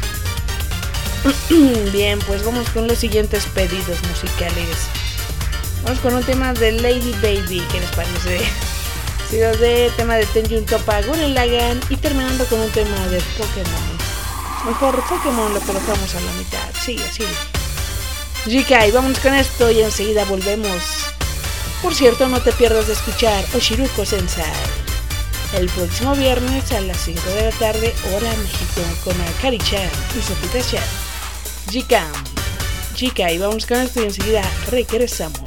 Bien, pues vamos con los siguientes pedidos musicales. Vamos con un tema de Lady Baby, ¿qué les parece? Sido de tema de Tenjun Toppa, Gurren Lagann y terminando con un tema de Pokémon. Mejor Pokémon lo colocamos a la mitad, sí, así. Jikai, vámonos con esto y enseguida volvemos. Por cierto, no te pierdas de escuchar Oshiruko Sensei el próximo viernes a las cinco de la tarde, hora México, con Akari-chan y Sofita-chan. Jikam, Jikai, vámonos con esto y enseguida regresamos.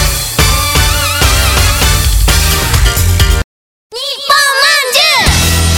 Nippon Manju!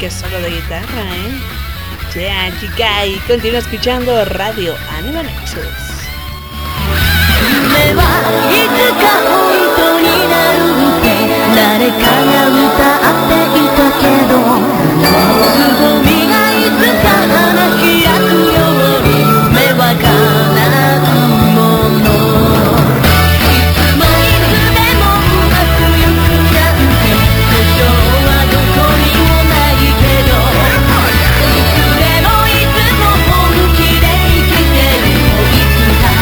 que solo de guitarra, ¿eh? Ya, chica, y continúa escuchando Radio Anime Nexus. 夢はいつか本当になるって誰かが歌っていたけどつぼみがいつか花開くように夢は叶うものいつもいつでもうまくいくなんて保証はどこにもないけどいつでもいつも本気で生きてるいつか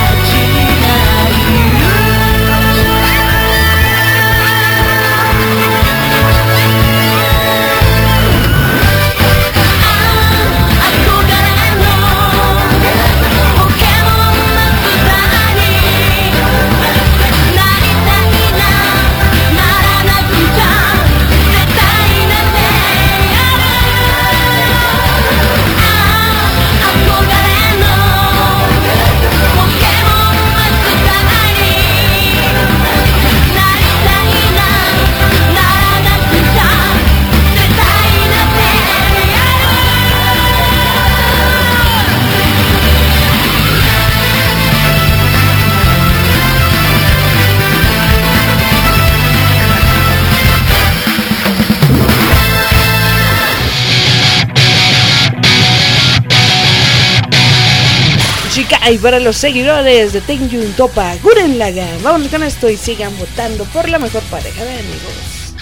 Y para los seguidores de Tenjun Toppa Guren Lagann, vámonos con esto y sigan votando por la mejor pareja de amigos.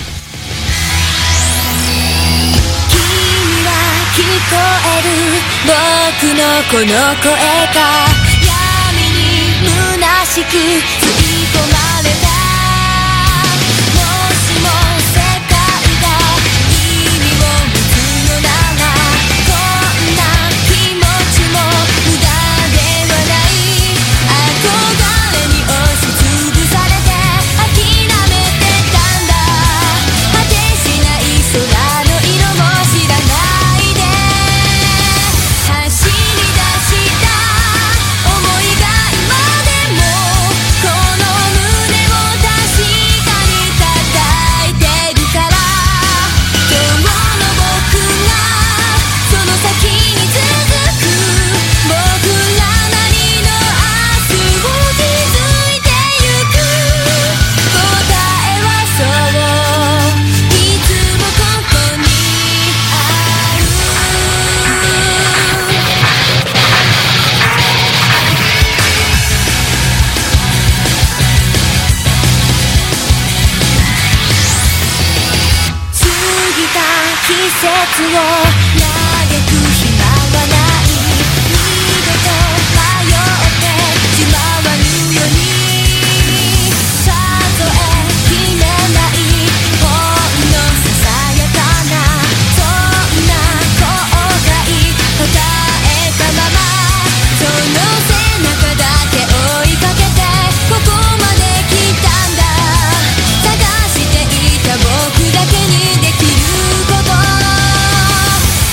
君は聞こえる僕のこの声が闇に虚しく吸い込まれたもしも世界が意味を持つのならこんな気持ちも無駄季節を嘆く暇はない二度と迷ってしまわぬように数えきれないほんのささやかなそんな後悔答えたままその背中だけ追いかけてここまで来たんだ探していた僕だけにできること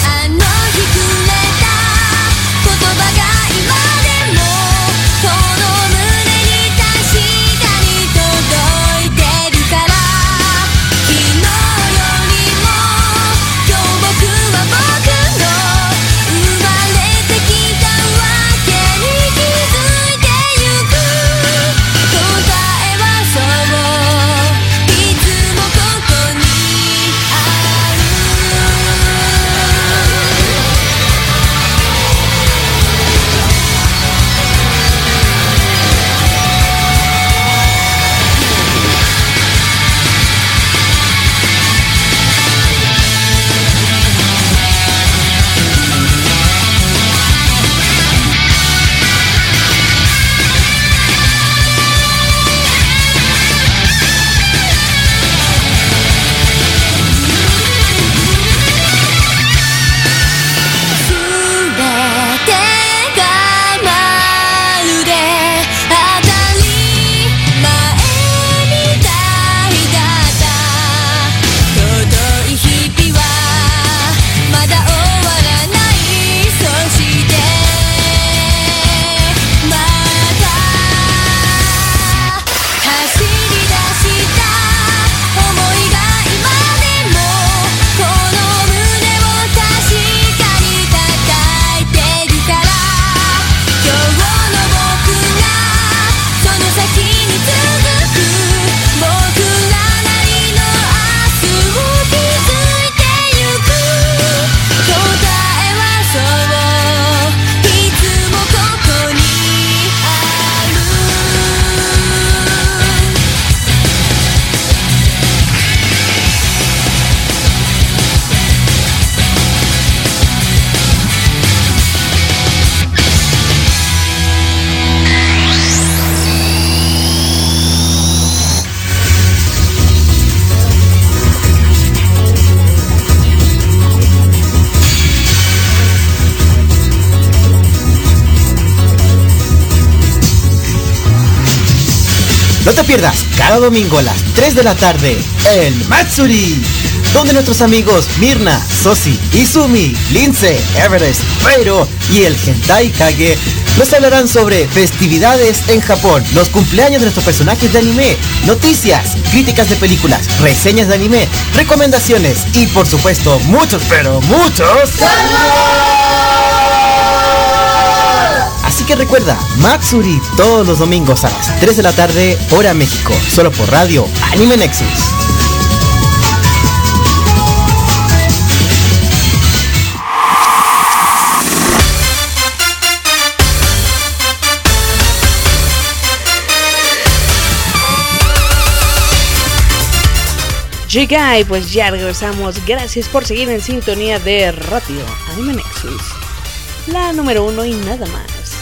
pierdas cada domingo a las tres de la tarde el Matsuri, donde nuestros amigos Mirna, Sosi, Izumi, Lince, Everest, Reiro y el Hentai Kage nos hablarán sobre festividades en Japón, los cumpleaños de nuestros personajes de anime, noticias, críticas de películas, reseñas de anime, recomendaciones y por supuesto muchos, pero muchos Así que recuerda, Matsuri todos los domingos a las tres de la tarde, hora México, solo por Radio Anime Nexus. Llega y pues ya regresamos. Gracias por seguir en sintonía de Radio Anime Nexus, la número uno y nada más.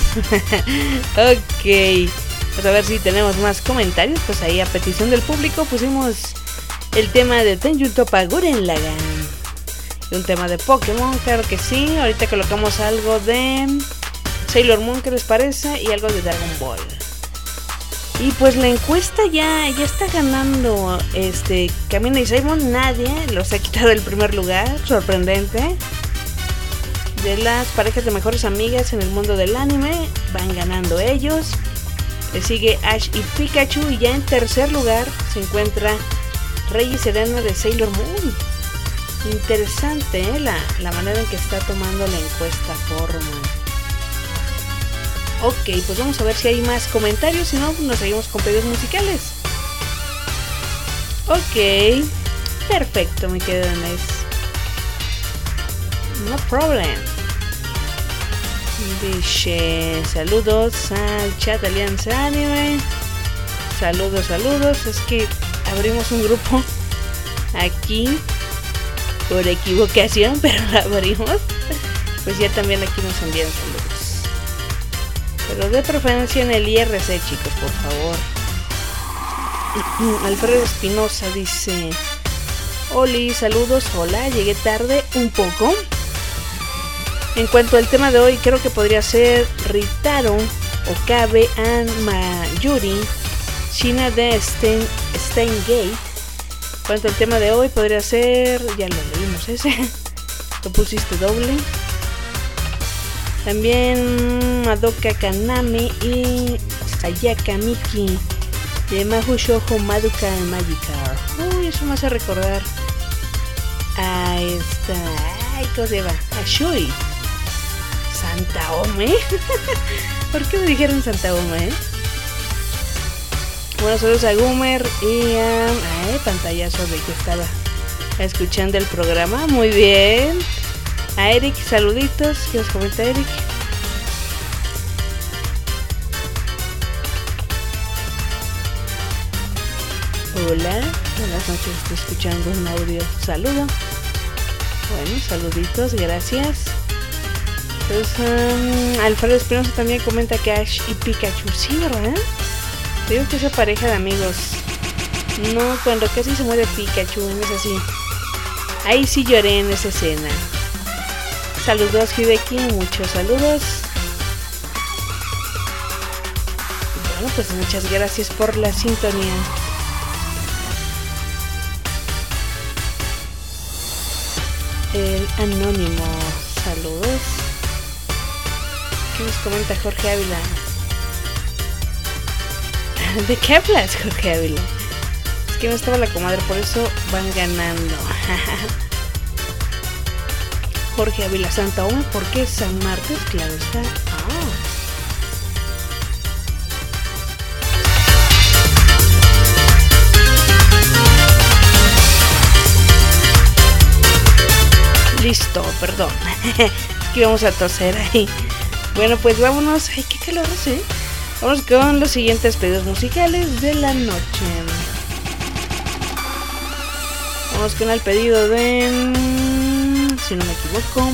Ok, vamos a ver si tenemos más comentarios. Pues ahí a petición del público pusimos el tema de Tenjun Toppa Gurren Lagann, un tema de Pokémon, claro que sí. Ahorita colocamos algo de Sailor Moon, ¿qué les parece? Y algo de Dragon Ball. Y pues la encuesta ya, ya está ganando este Camina y Simon. Nadie los ha quitado el primer lugar, sorprendente. De las parejas de mejores amigas en el mundo del anime, van ganando ellos. Le sigue Ash y Pikachu, y ya en tercer lugar se encuentra Rey y Serena de Sailor Moon. Interesante, ¿eh? la, la manera en que está tomando la encuesta forma. Ok, pues vamos a ver si hay más comentarios. Si no, nos seguimos con pedidos musicales. Ok, perfecto, me quedo en eso. No problem. Dice, saludos al chat Alianza Anime. Saludos, saludos. Es que abrimos un grupo aquí por equivocación, pero lo abrimos. Pues ya también aquí nos envían saludos. Pero de preferencia en el I R C, chicos, por favor. Alfredo Espinosa dice: Oli, saludos, hola, llegué tarde un poco. En cuanto al tema de hoy, creo que podría ser Ritaro, Okabe and Mayuri, China de Stein, Steingate. En cuanto al tema de hoy, podría ser, ya lo leímos ese, lo pusiste doble. También Madoka Kaname y Sayaka Miki de Mahou Shoujo Madoka Magikarp. Uy, eso me hace recordar a esta... Ay, ¿cómo se llama? A Shui. Santa Ome. ¿Por qué me dijeron Santa Ome? Eh? Bueno, saludos a Gumer y a... Ay, pantallazo de que estaba escuchando el programa. Muy bien. A Eric, saluditos. ¿Qué os comenta Eric? Hola, buenas noches, estoy escuchando un audio. Saludo. Bueno, saluditos, gracias. Pues, um, Alfredo Espinosa también comenta que Ash y Pikachu, sí, ¿verdad? Digo que esa pareja de amigos. No, cuando casi se muere Pikachu, no es así. Ahí sí lloré en esa escena. Saludos, Hideki, muchos saludos. Bueno, pues muchas gracias por la sintonía. El anónimo, saludos. ¿Qué nos comenta Jorge Ávila? ¿De qué hablas, Jorge Ávila? Es que no estaba la comadre, por eso van ganando. Jorge Ávila, Santa Ome, ¿por qué San Martes? Claro está. Ah. Listo, perdón. Aquí vamos a toser ahí. Bueno, pues vámonos. Ay, qué calor hace. Vamos con los siguientes pedidos musicales de la noche. Vamos con el pedido de... Si no me equivoco,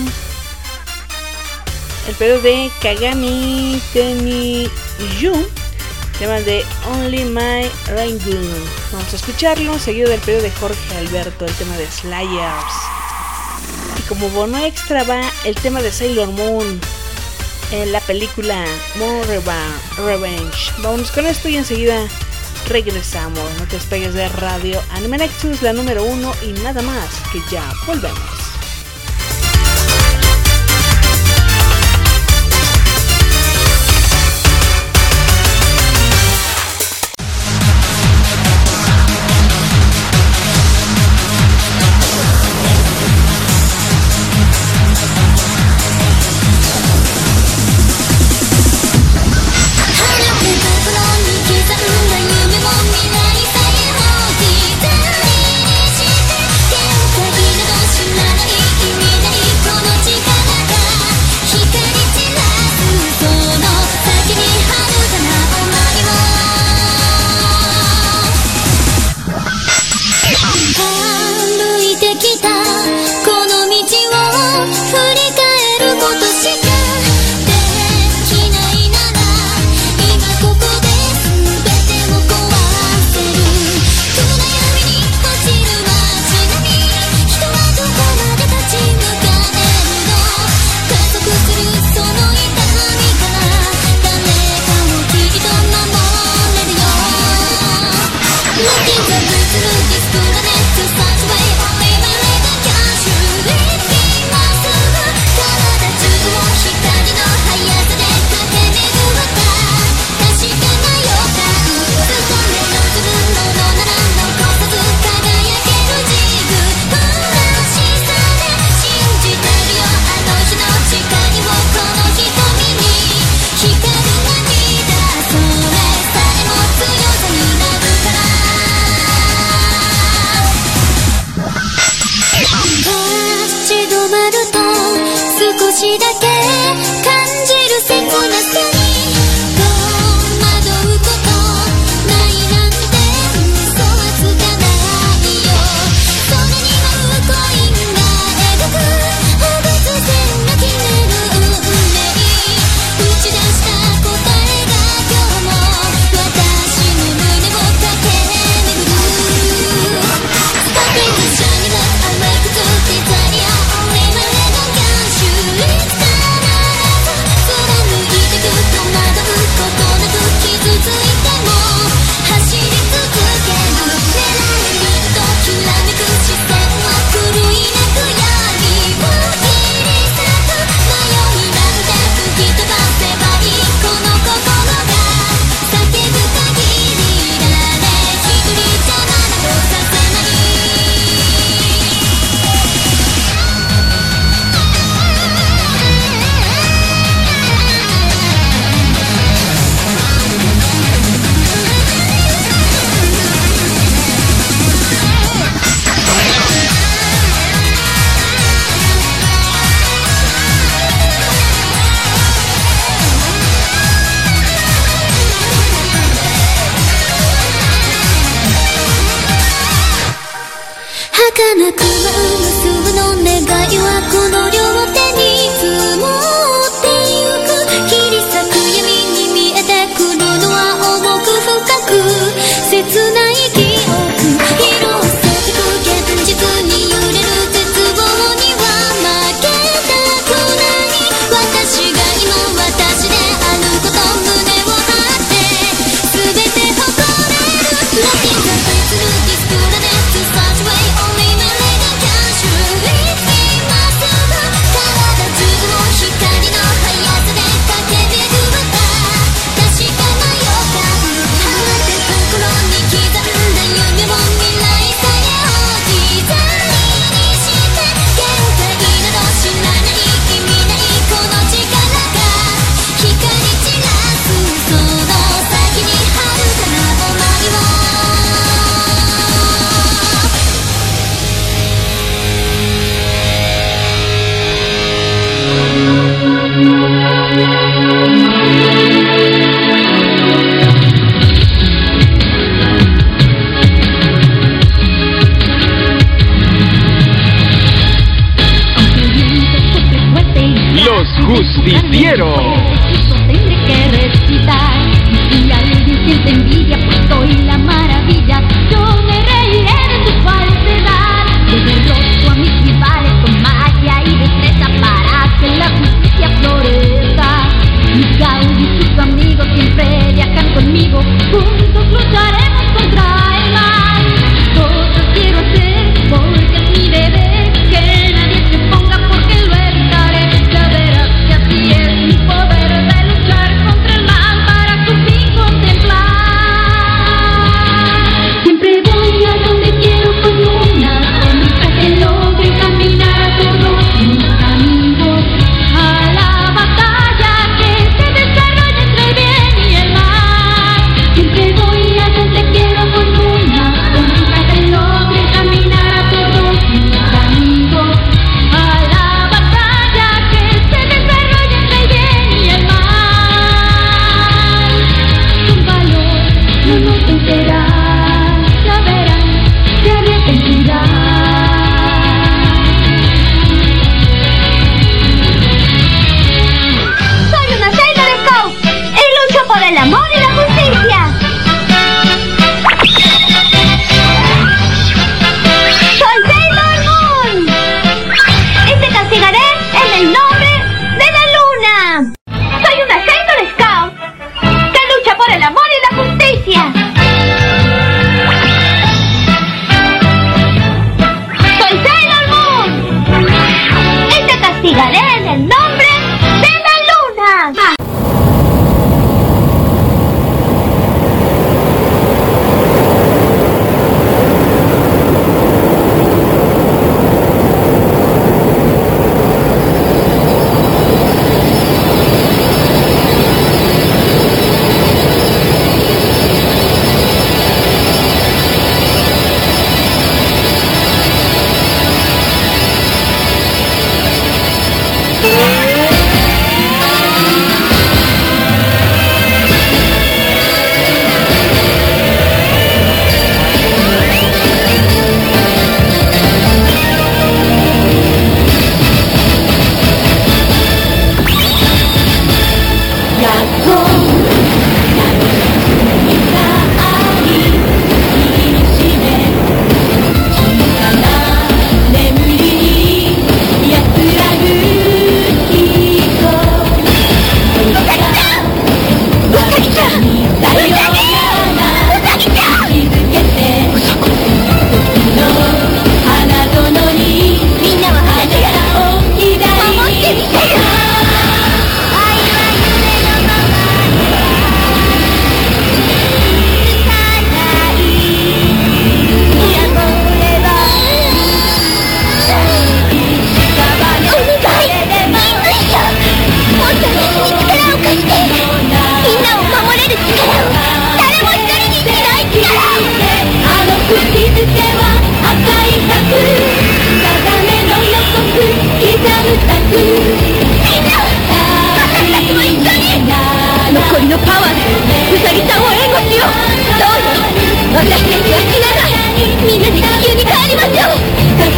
el pedido de Kagami Teniyu, tema de Only My Rainbow. Vamos a escucharlo, seguido del pedido de Jorge Alberto, el tema de Slayers. Y como bono extra va el tema de Sailor Moon en la película More Revenge. Vamos con esto y enseguida regresamos. No te despegues de Radio Anime Nexus, la número uno, y nada más, que ya volvemos. Justiciero. Tendré que recitar. Y si alguien siente envidia, pues soy la maravilla. Yo me reiré de tu falsedad. Yo derroto a mis rivales con magia y destreza para que la justicia florezca. Y Gaudí y sus amigos siempre viajan conmigo. Juntos lucharemos.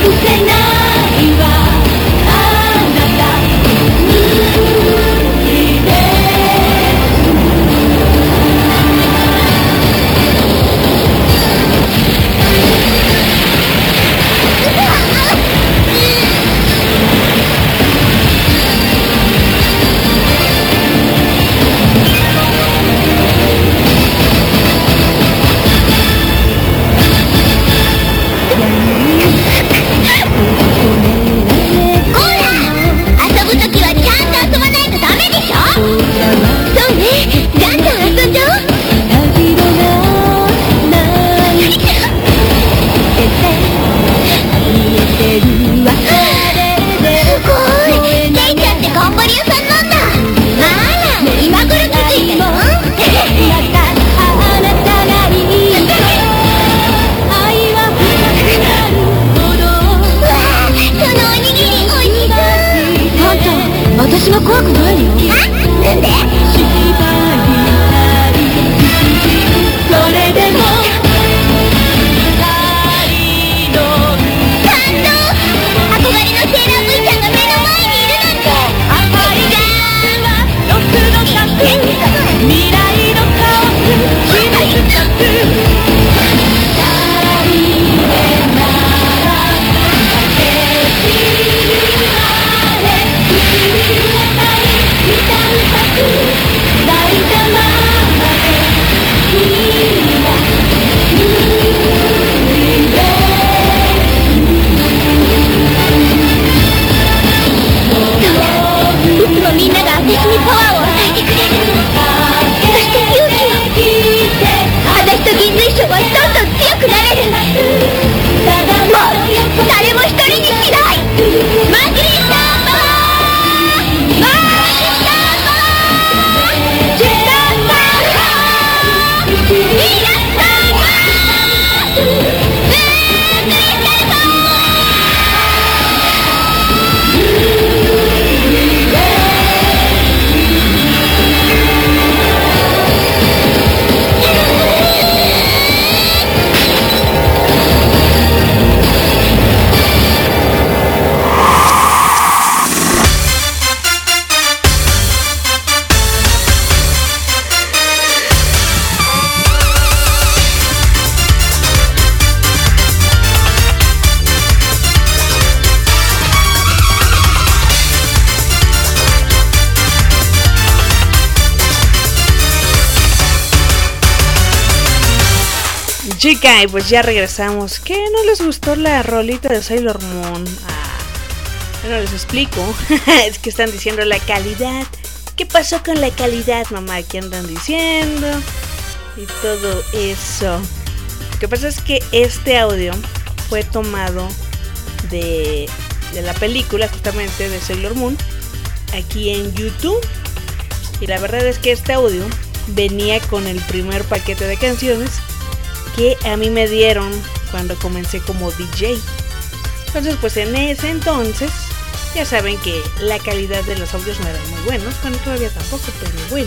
私は怖くないよ。あ、なんで？それでも感動！憧れのセーラー V ちゃんが目の前にいるなんて。赤いはロスのシャツ、未来のカオス、秘密シャツ。みんなが私にパワーを与えてくれる。そして勇気を。私と銀水晶はどんどん強くなれる。もう誰も一人にしない。マグリッターパワー、マグリッターパワー、ジュターパワー、ミラッターパワー、ブークリスタルパワー。 Chica, y pues ya regresamos. ¿Qué? ¿No les gustó la rolita de Sailor Moon? Ah, bueno, les explico. Es que están diciendo la calidad. ¿Qué pasó con la calidad, mamá? ¿Qué andan diciendo? Y todo eso. Lo que pasa es que este audio fue tomado de, de la película, justamente de Sailor Moon, aquí en YouTube. Y la verdad es que este audio venía con el primer paquete de canciones que a mí me dieron cuando comencé como D J. Entonces pues en ese entonces ya saben que la calidad de los audios no eran muy buenos. Bueno, todavía tampoco, pero bueno.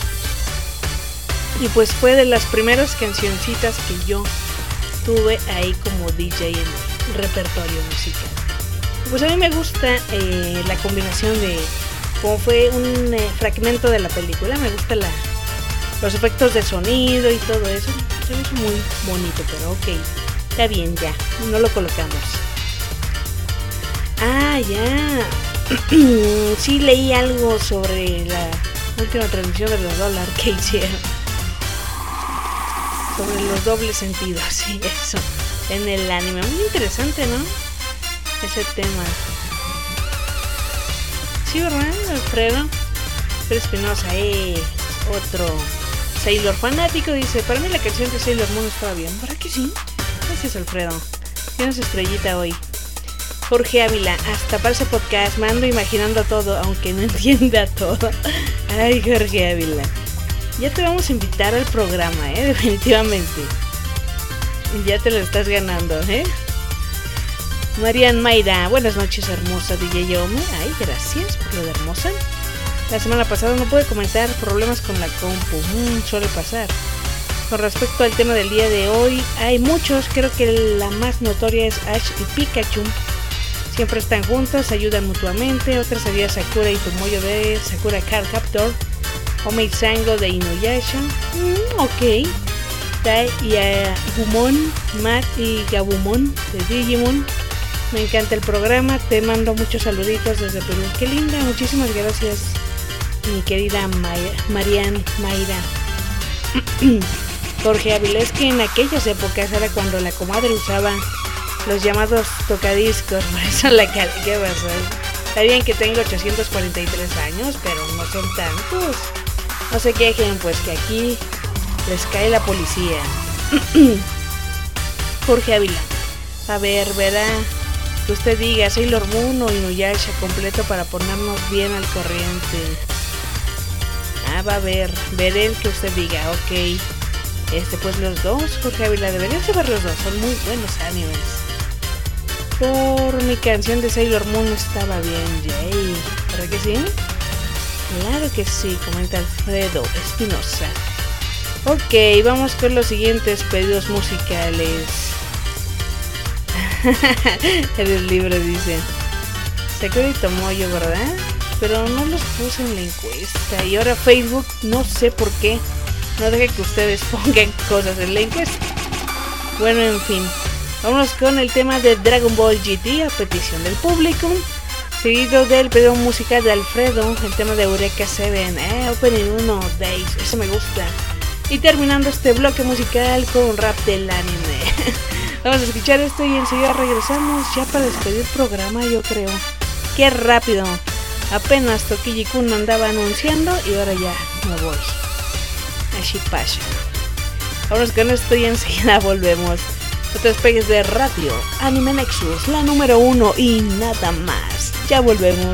Y pues fue de las primeras cancioncitas que yo tuve ahí como D J en el repertorio musical. Pues a mí me gusta eh, la combinación de, como fue un eh, fragmento de la película, me gusta la, los efectos de sonido y todo eso. Se me hizo muy bonito, pero ok, está bien ya, no lo colocamos. Ah, ya. Sí leí algo sobre la última transmisión de los dólares que hicieron. Sobre los dobles sentidos, sí, eso. En el anime, muy interesante, ¿no? Ese tema. Sí, ¿verdad, Alfredo? Pero Espinosa, eh, otro Sailor fanático, dice, para mí la canción de Sailor Moon estaba bien. ¿Para que sí? Gracias, Alfredo. Tienes estrellita hoy. Jorge Ávila, hasta para ese podcast me ando imaginando todo, aunque no entienda todo. Ay, Jorge Ávila. Ya te vamos a invitar al programa, ¿eh? Definitivamente. Ya te lo estás ganando, ¿eh? Marian Mayra, buenas noches, hermosa D J Yome. Ay, gracias por lo de hermosa. La semana pasada no pude comentar problemas con la compu. Mm, suele pasar. con respecto al tema del día de hoy, hay muchos, creo que la más notoria es Ash y Pikachu. Siempre están juntas, ayudan mutuamente. Otra sería Sakura y Tomoyo de Sakura Card Captor, Ome y Sango de Inuyasha. Mm, ok. Tai y uh, Gumon, Matt y Gabumon de Digimon. Me encanta el programa, te mando muchos saluditos desde Perú. Qué linda, muchísimas gracias, mi querida May- Marian Mayra. Jorge Ávila, es que en aquellas épocas era cuando la comadre usaba los llamados tocadiscos, por eso la cara que pasó. Está bien que tengo ochocientos cuarenta y tres años, pero no son tantos. No se quejen, pues que aquí les cae la policía. Jorge Ávila, a ver, verá, que usted diga Sailor Moon o Inuyasha completo para ponernos bien al corriente. Ah, va a ver, veré el que usted diga, ok. Este, pues los dos, Jorge Ávila, deberían saber los dos, son muy buenos animes. Por mi canción de Sailor Moon estaba bien, Jay, ¿verdad que sí? Claro que sí, comenta Alfredo Espinosa. Ok, vamos con los siguientes pedidos musicales. Eres libre, dice Sakura y Tomoyo, ¿verdad? Pero no los puse en la encuesta. Y ahora Facebook, no sé por qué, no deja que ustedes pongan cosas en la encuesta. Bueno, en fin, vámonos con el tema de Dragon Ball G T a petición del público, seguido del pedido musical de Alfredo, el tema de Eureka siete, eh, Opening uno, Days, ese me gusta. Y terminando este bloque musical con un rap del anime. Vamos a escuchar esto y enseguida regresamos ya para despedir el programa, yo creo. Qué rápido. Apenas Tokiji-kun andaba anunciando y ahora ya me voy. Así pasa. Vámonos con esto y enseguida volvemos. No te despegues de Radio Anime Nexus, la número uno y nada más. Ya volvemos.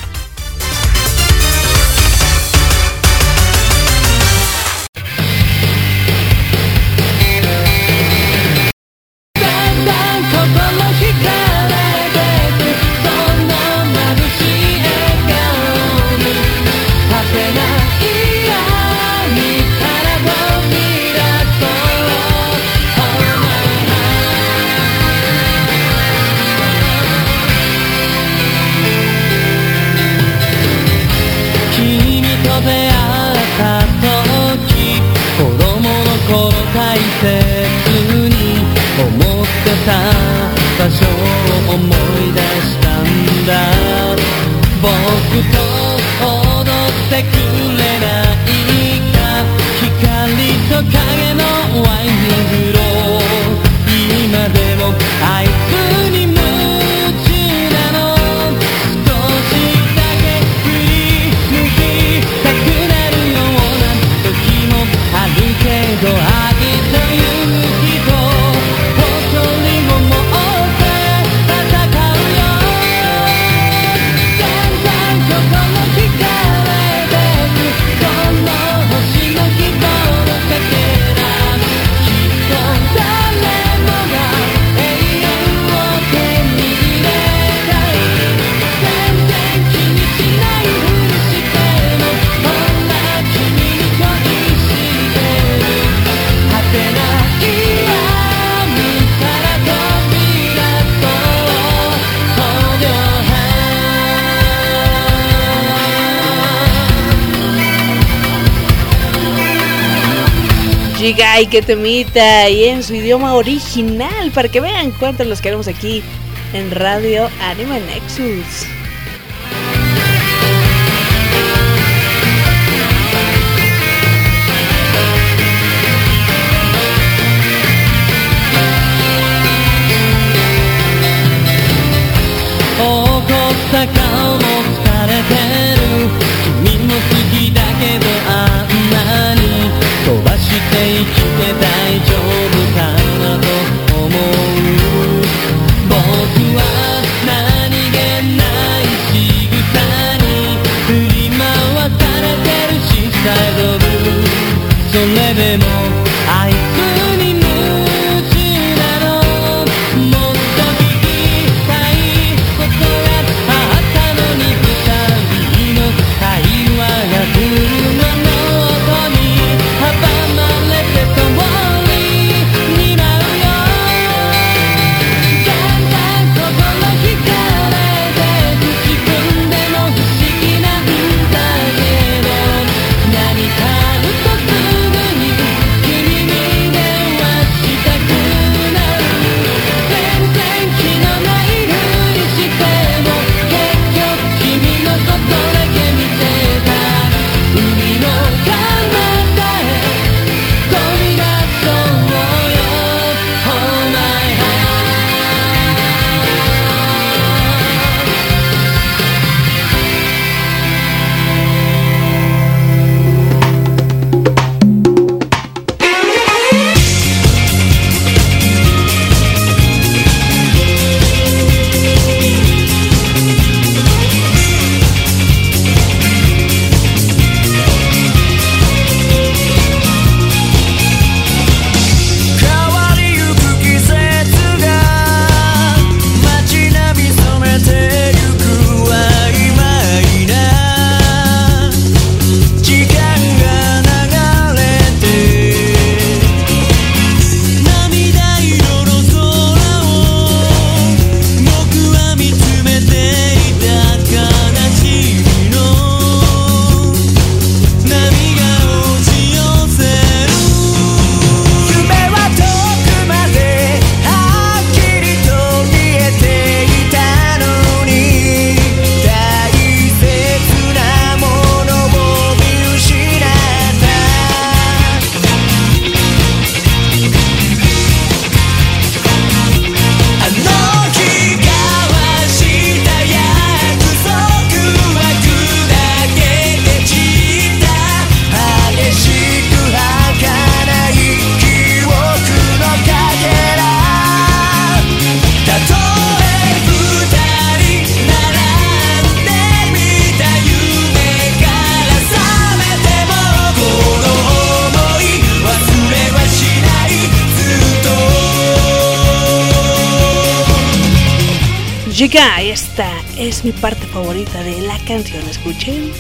Ay, que temita, y en su idioma original, para que vean cuántos los queremos aquí en Radio Anime Nexus. Chica, esta es mi parte favorita de la canción, escuchen.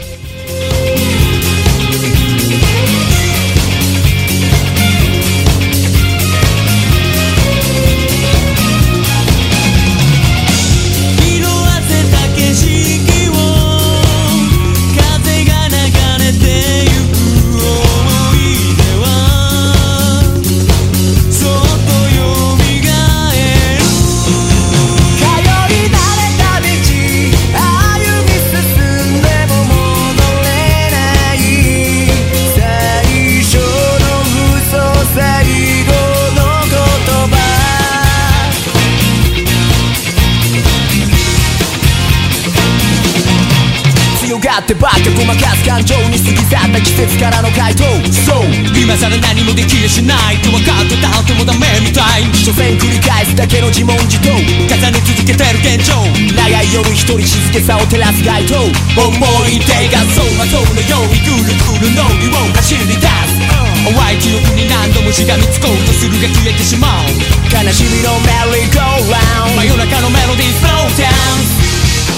ってばっかごまかす感情に過ぎ去った季節からの回答 So 今さら何もできやしないと分かってたってもダメみたい所詮繰り返すだけの自問自答重ね続けてる現状長い夜一人静けさを照らす街灯思い出が走馬灯のようにぐるぐる脳裏を走り出す淡い記憶に何度もしがみつこうとするが消えてしまう悲しみのメリーゴーラウンド真夜中のメロディースローダウン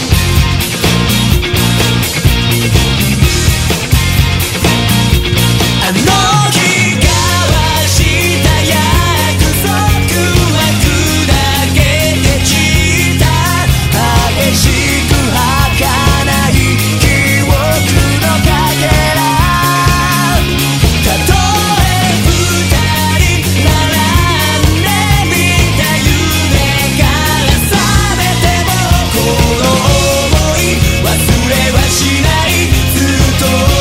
あの日交わした約束は砕けて散った激しく儚い記憶のかけらたとえ二人並んでみた夢から覚めてもこの想い忘れはしないずっと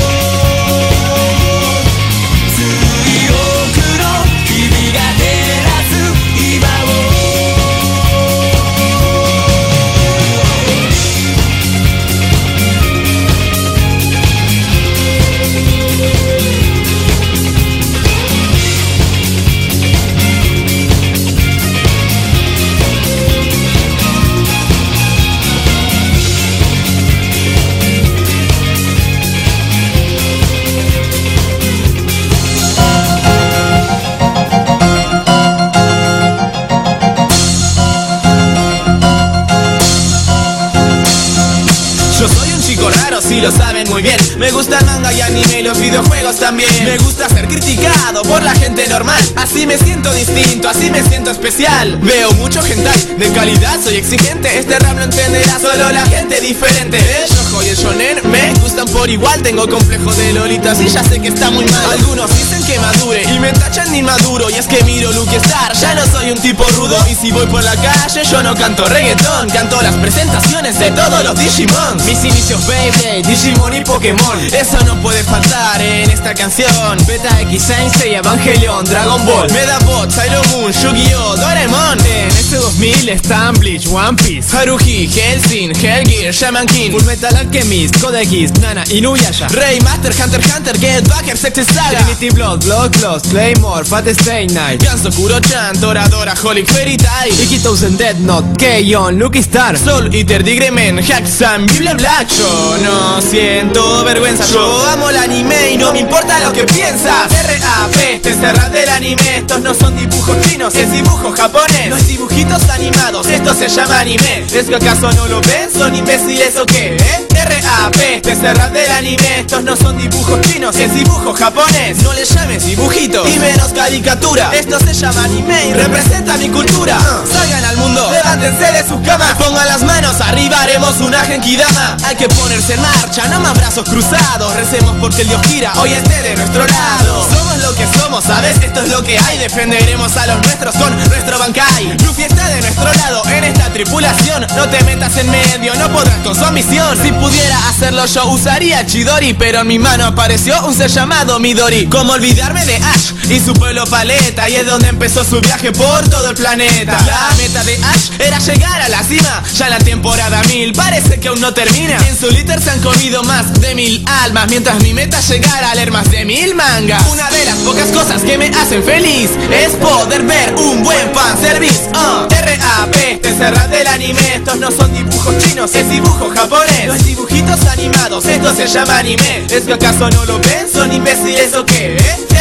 sí lo saben muy bien. Me gusta el manga y anime y los videojuegos también. Me gusta ser criticado por la gente normal. Así me siento distinto, así me siento especial. Veo mucho hentai de calidad, soy exigente. Este rap lo entenderá solo la gente diferente. El shoujo y el shonen me gustan por igual. Tengo complejo de lolitas y ya sé que está muy mal. Algunos dicen que madure y me tachan de inmaduro. Y es que miro Lucky Star, ya no soy un tipo rudo. Y si voy por la calle yo no canto reggaetón. Canto las presentaciones de todos los Digimon. Mis inicios Beyblade, Digimon y Pokémon. Eso no puede faltar en esta canción. Beta X, Saint Seiya, Evangelion, Dragon Ball, Medabot, Sailor Moon, Yu-Gi-Oh, Doraemon. En este dos mil están Bleach, One Piece, Haruhi, Hellsing, Hellgear, Shaman King, Fullmetal Alchemist, Code Geass, Nana, Inuyasha, Rey, Master, Hunter, Hunter, Get Back, Sexy Saga, Trinity Blood, Blood Lost, Claymore, Fat Stay Night, Ganso, Kuro-chan, Toradora, Holy Fairy Tail, Ikitos and Dead Note, Keion, Lucky Star, Soul Eater, Digremen, Hack-san, Biblia Black. Yo no siento vergüenza, yo amo el anime y no me importa lo que piensas. R A P, te cerras del anime. Estos no son dibujos chinos, es dibujo japonés. No es dibujitos animados, esto se llama anime. ¿Es que acaso no lo ven? ¿Son imbéciles o qué? ¿Eh? R A P, te cerras del anime. Estos no son dibujos chinos, es dibujo japonés. No le llames dibujito y menos caricatura. Esto se llama anime y representa mi cultura. uh, Salgan al mundo, levántense de sus camas, pongan las manos arriba, haremos una genkidama. Hay que ponerse en marcha, no más brazos cruzados. Recemos porque el Dios gira, hoy esté de nuestro lado. Somos lo que somos, ¿sabes? Esto es lo que hay. Defenderemos a los nuestros con nuestro Bankai. Luffy está de nuestro lado en esta tripulación. No te metas en medio, no podrás con su misión. Si pudiera hacerlo yo usaría Chidori, pero en mi mano apareció un ser llamado Midori. ¿Cómo olvidarme de Ash y su pueblo paleta? Y es donde empezó su viaje por todo el planeta. La meta de Ash era llegar a la cima. Ya en la temporada mil parece que aún no termina. En su liter se han comido más de mil almas, mientras mi meta es llegar a leer más de mil mangas. Una de las pocas cosas que me hacen feliz es poder ver un buen fanservice. uh. R A P, te cerras del anime. Estos no son dibujos chinos, es dibujo japonés. Los dibujitos animados, esto se llama anime. ¿Es que acaso no lo ven? ¿Son imbéciles o qué? ¿Eh?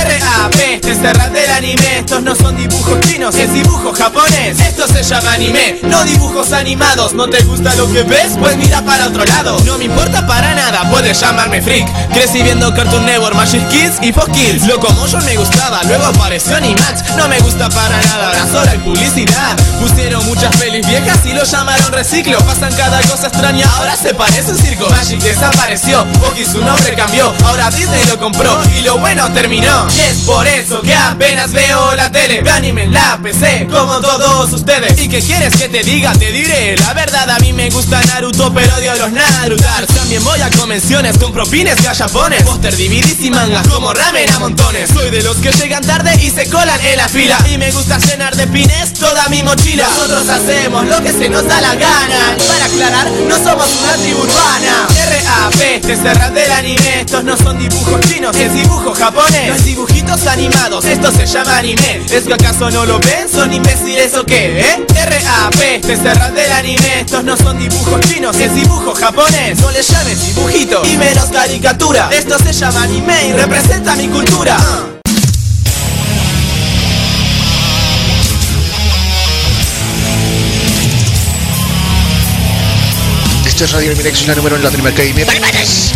R A P, este rap del anime. Estos no son dibujos chinos, es dibujo japonés. Esto se llama anime, no dibujos animados. ¿No te gusta lo que ves? Pues mira para otro lado. No me importa para nada, puedes llamarme freak. Crecí viendo Cartoon Network, Magic Kids y Fox Kids. Locomotion me gustaba, luego apareció Animax. No me gusta para nada, ahora solo hay publicidad. Pusieron muchas pelis viejas y lo llamaron reciclo. Pasan cada cosa extraña, ahora se parece un circo. Magic desapareció, Fox su nombre cambió. Ahora Disney lo compró y lo bueno terminó. Y es por eso que apenas veo la tele, veo anime en la P C, como todos ustedes. ¿Y qué quieres que te diga? Te diré la verdad, a mí me gusta Naruto, pero odio a los Narutars. También voy a convenciones, compro pines gallapones, póster, D V Ds y mangas, como ramen a montones. Soy de los que llegan tarde y se colan en la fila, y me gusta llenar de pines toda mi mochila. Nosotros hacemos lo que se nos da la gana. Para aclarar, no somos una tribu urbana. R A P, este rap del anime. Estos no son dibujos chinos, es dibujo japonés. No es dibujitos animados, esto se llama anime. ¿Es que acaso no lo ven? ¿Son imbéciles o qué, eh? R A P, este rap del anime. Estos no son dibujos chinos, es dibujo japonés. No le llames dibujito y menos caricatura. Esto se llama anime y representa mi cultura. uh. Esto es Radio Anime Nexus, la número en Latinoamérica y me permanes.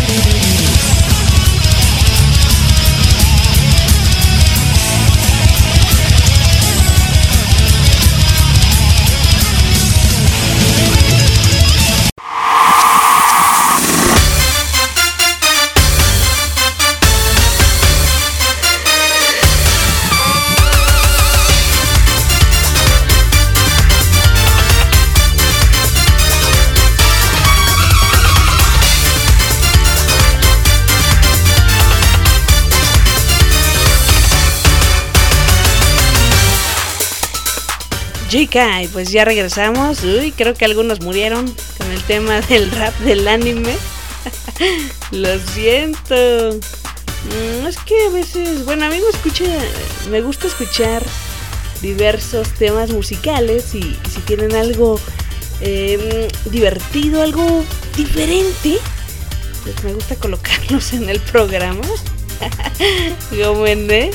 G K, y pues ya regresamos. Uy, creo que algunos murieron con el tema del rap del anime. Lo siento. Mm, es que a veces, bueno, a mí me escucha, me gusta escuchar diversos temas musicales y, y si tienen algo eh, divertido, algo diferente, pues me gusta colocarlos en el programa. ¿Cómo ven, eh?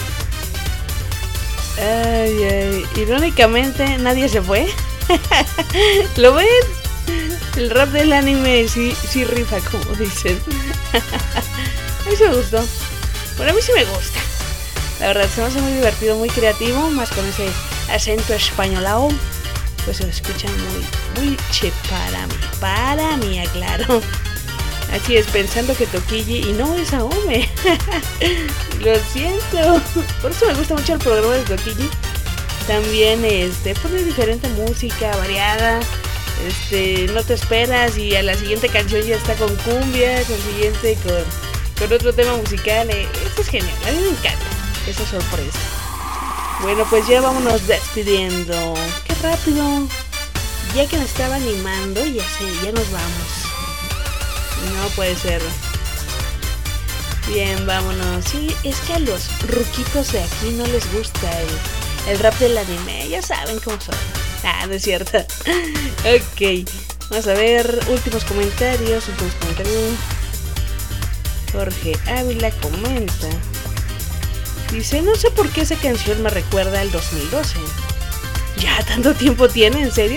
Ay, ay, irónicamente nadie se fue. ¿Lo ven? El rap del anime sí, sí rifa, como dicen. A mí sí me gustó. Bueno, a mí sí me gusta. La verdad, se me hace muy divertido, muy creativo. Más con ese acento españolao. Pues se escucha muy, muy che para mí. Para mí, aclaro. Así es, pensando que Toquille y no es Aome. Lo siento. Por eso me gusta mucho el programa de Toquille. También este pone diferente música, variada. Este, no te esperas y a la siguiente canción ya está con cumbia, con siguiente con, con otro tema musical. Eh, esto es genial, a mí me encanta esa sorpresa. Bueno, pues ya vámonos despidiendo. Qué rápido. Ya que me estaba animando, ya sé, ya nos vamos. No puede ser. Bien, vámonos. Sí, es que a los ruquitos de aquí no les gusta el, el rap del anime. Ya saben cómo son. Ah, no es cierto. Ok, vamos a ver últimos comentarios. Últimos comentarios. Jorge Ávila comenta. Dice, no sé por qué esa canción me recuerda al dos mil doce. ¿Ya tanto tiempo tiene? ¿En serio?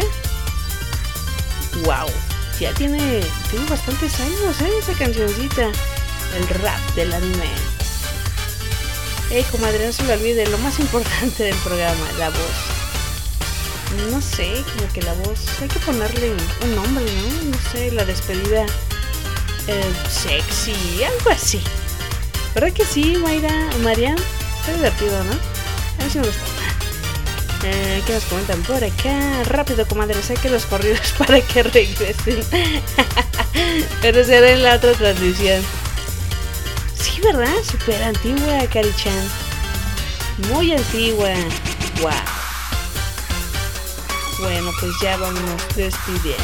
Wow. Ya tiene, tiene bastantes años, ¿eh? Esa cancioncita. El rap del anime. Ey, comadre, no se me olvide lo más importante del programa, la voz. No sé, como que la voz, hay que ponerle un nombre, ¿no? No sé, la despedida eh, sexy, algo así. ¿Verdad que sí, Mayra? Marian, está divertido, ¿no? A mí sí me gusta. Eh, ¿Qué nos comentan por acá? Rápido, comadre, saque los corridos para que regresen. Pero será en la otra transmisión. Sí, ¿verdad? Súper antigua, Cari-chan. Muy antigua. Wow. Bueno, pues ya vámonos despidiendo.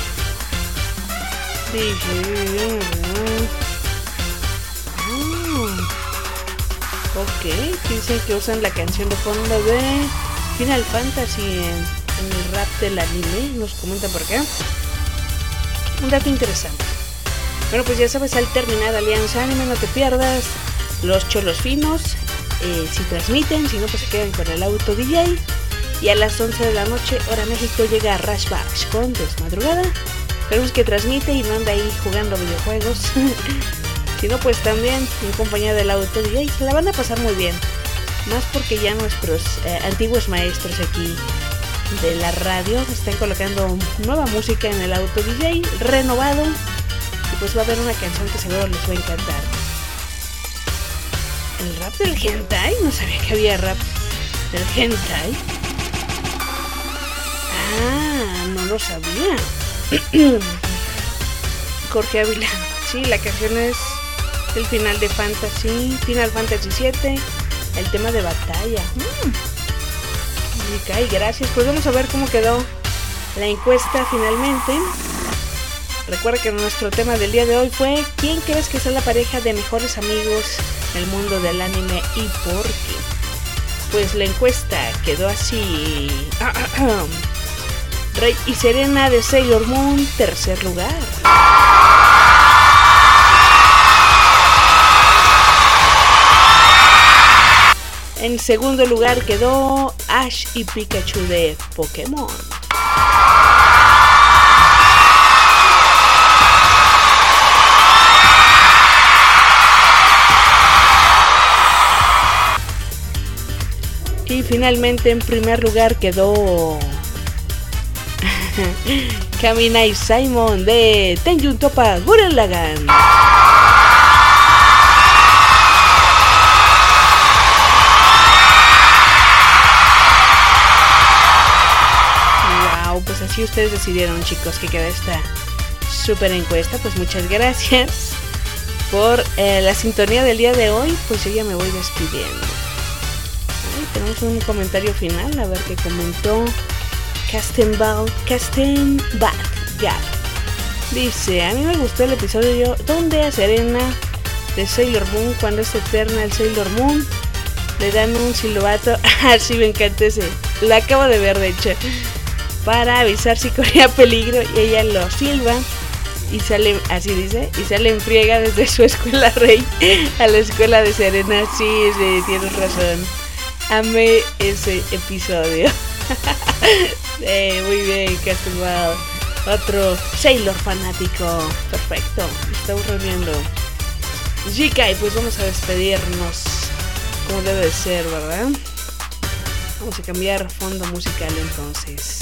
Oh. Ok, dicen que usan la canción de fondo de Final Fantasy en, en el rap del anime. Nos comentan por acá. Un dato interesante. Bueno, pues ya sabes, al terminar Alianza Anime no te pierdas Los Cholos Finos, eh, si transmiten, si no pues se quedan con el auto D J. Y a las once de la noche, hora México, llega Rush Bash con Desmadrugada. Esperemos que transmite y no anda ahí jugando videojuegos. Si no, pues también en compañía del auto D J se la van a pasar muy bien. Más porque ya nuestros eh, antiguos maestros aquí de la radio están colocando nueva música en el auto D J, renovado. Y pues va a haber una canción que seguro les va a encantar. El rap del hentai, no sabía que había rap del hentai. Ah, no lo sabía. Jorge Ávila. Sí, la canción es el final de Fantasy, Final Fantasy siete, el tema de batalla. Mm. Y cae, gracias. Pues vamos a ver cómo quedó la encuesta finalmente. Recuerda que nuestro tema del día de hoy fue ¿quién crees que sea la pareja de mejores amigos en el mundo del anime y por qué? Pues la encuesta quedó así. Rey y Serena de Sailor Moon, tercer lugar. En segundo lugar quedó Ash y Pikachu de Pokémon. Y finalmente en primer lugar quedó Kamina y Simon de Tenjun Toppa Gurren Lagann. Wow, pues así ustedes decidieron, chicos, que queda esta super encuesta. Pues muchas gracias por eh, la sintonía del día de hoy. Pues yo ya me voy despidiendo. Ay, tenemos un comentario final, a ver qué comentó Castenbal, Castenbal, ya. Dice, a mí me gustó el episodio donde a Serena de Sailor Moon, cuando es eterna el Sailor Moon, le dan un silbato. Ah, sí, me encanta ese. Lo acabo de ver, de hecho. Para avisar si corría peligro y ella lo silba y sale, así dice, y sale en friega desde su escuela Rey a la escuela de Serena. Sí, sí, tienes razón. Amé ese episodio. Eh, muy bien, Castelbao. Otro Sailor fanático. Perfecto, estamos reuniendo. Chica, y pues vamos a despedirnos como debe de ser, ¿verdad? Vamos a cambiar fondo musical entonces.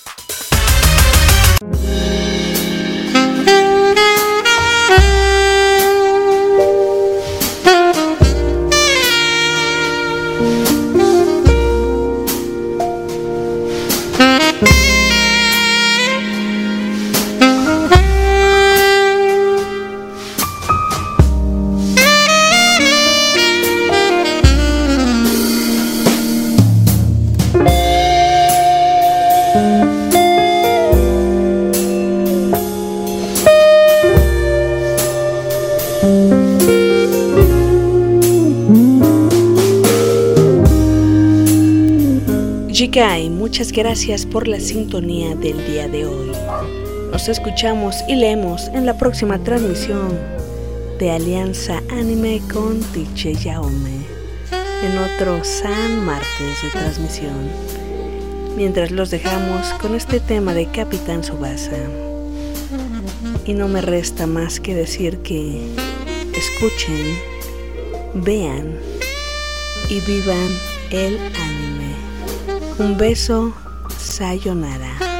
Y muchas gracias por la sintonía del día de hoy. Nos escuchamos y leemos en la próxima transmisión de Alianza Anime con D J Jaume, en otro San Martes de transmisión, mientras los dejamos con este tema de Capitán Tsubasa. Y no me resta más que decir que escuchen, vean y vivan el anime. Un beso, sayonara.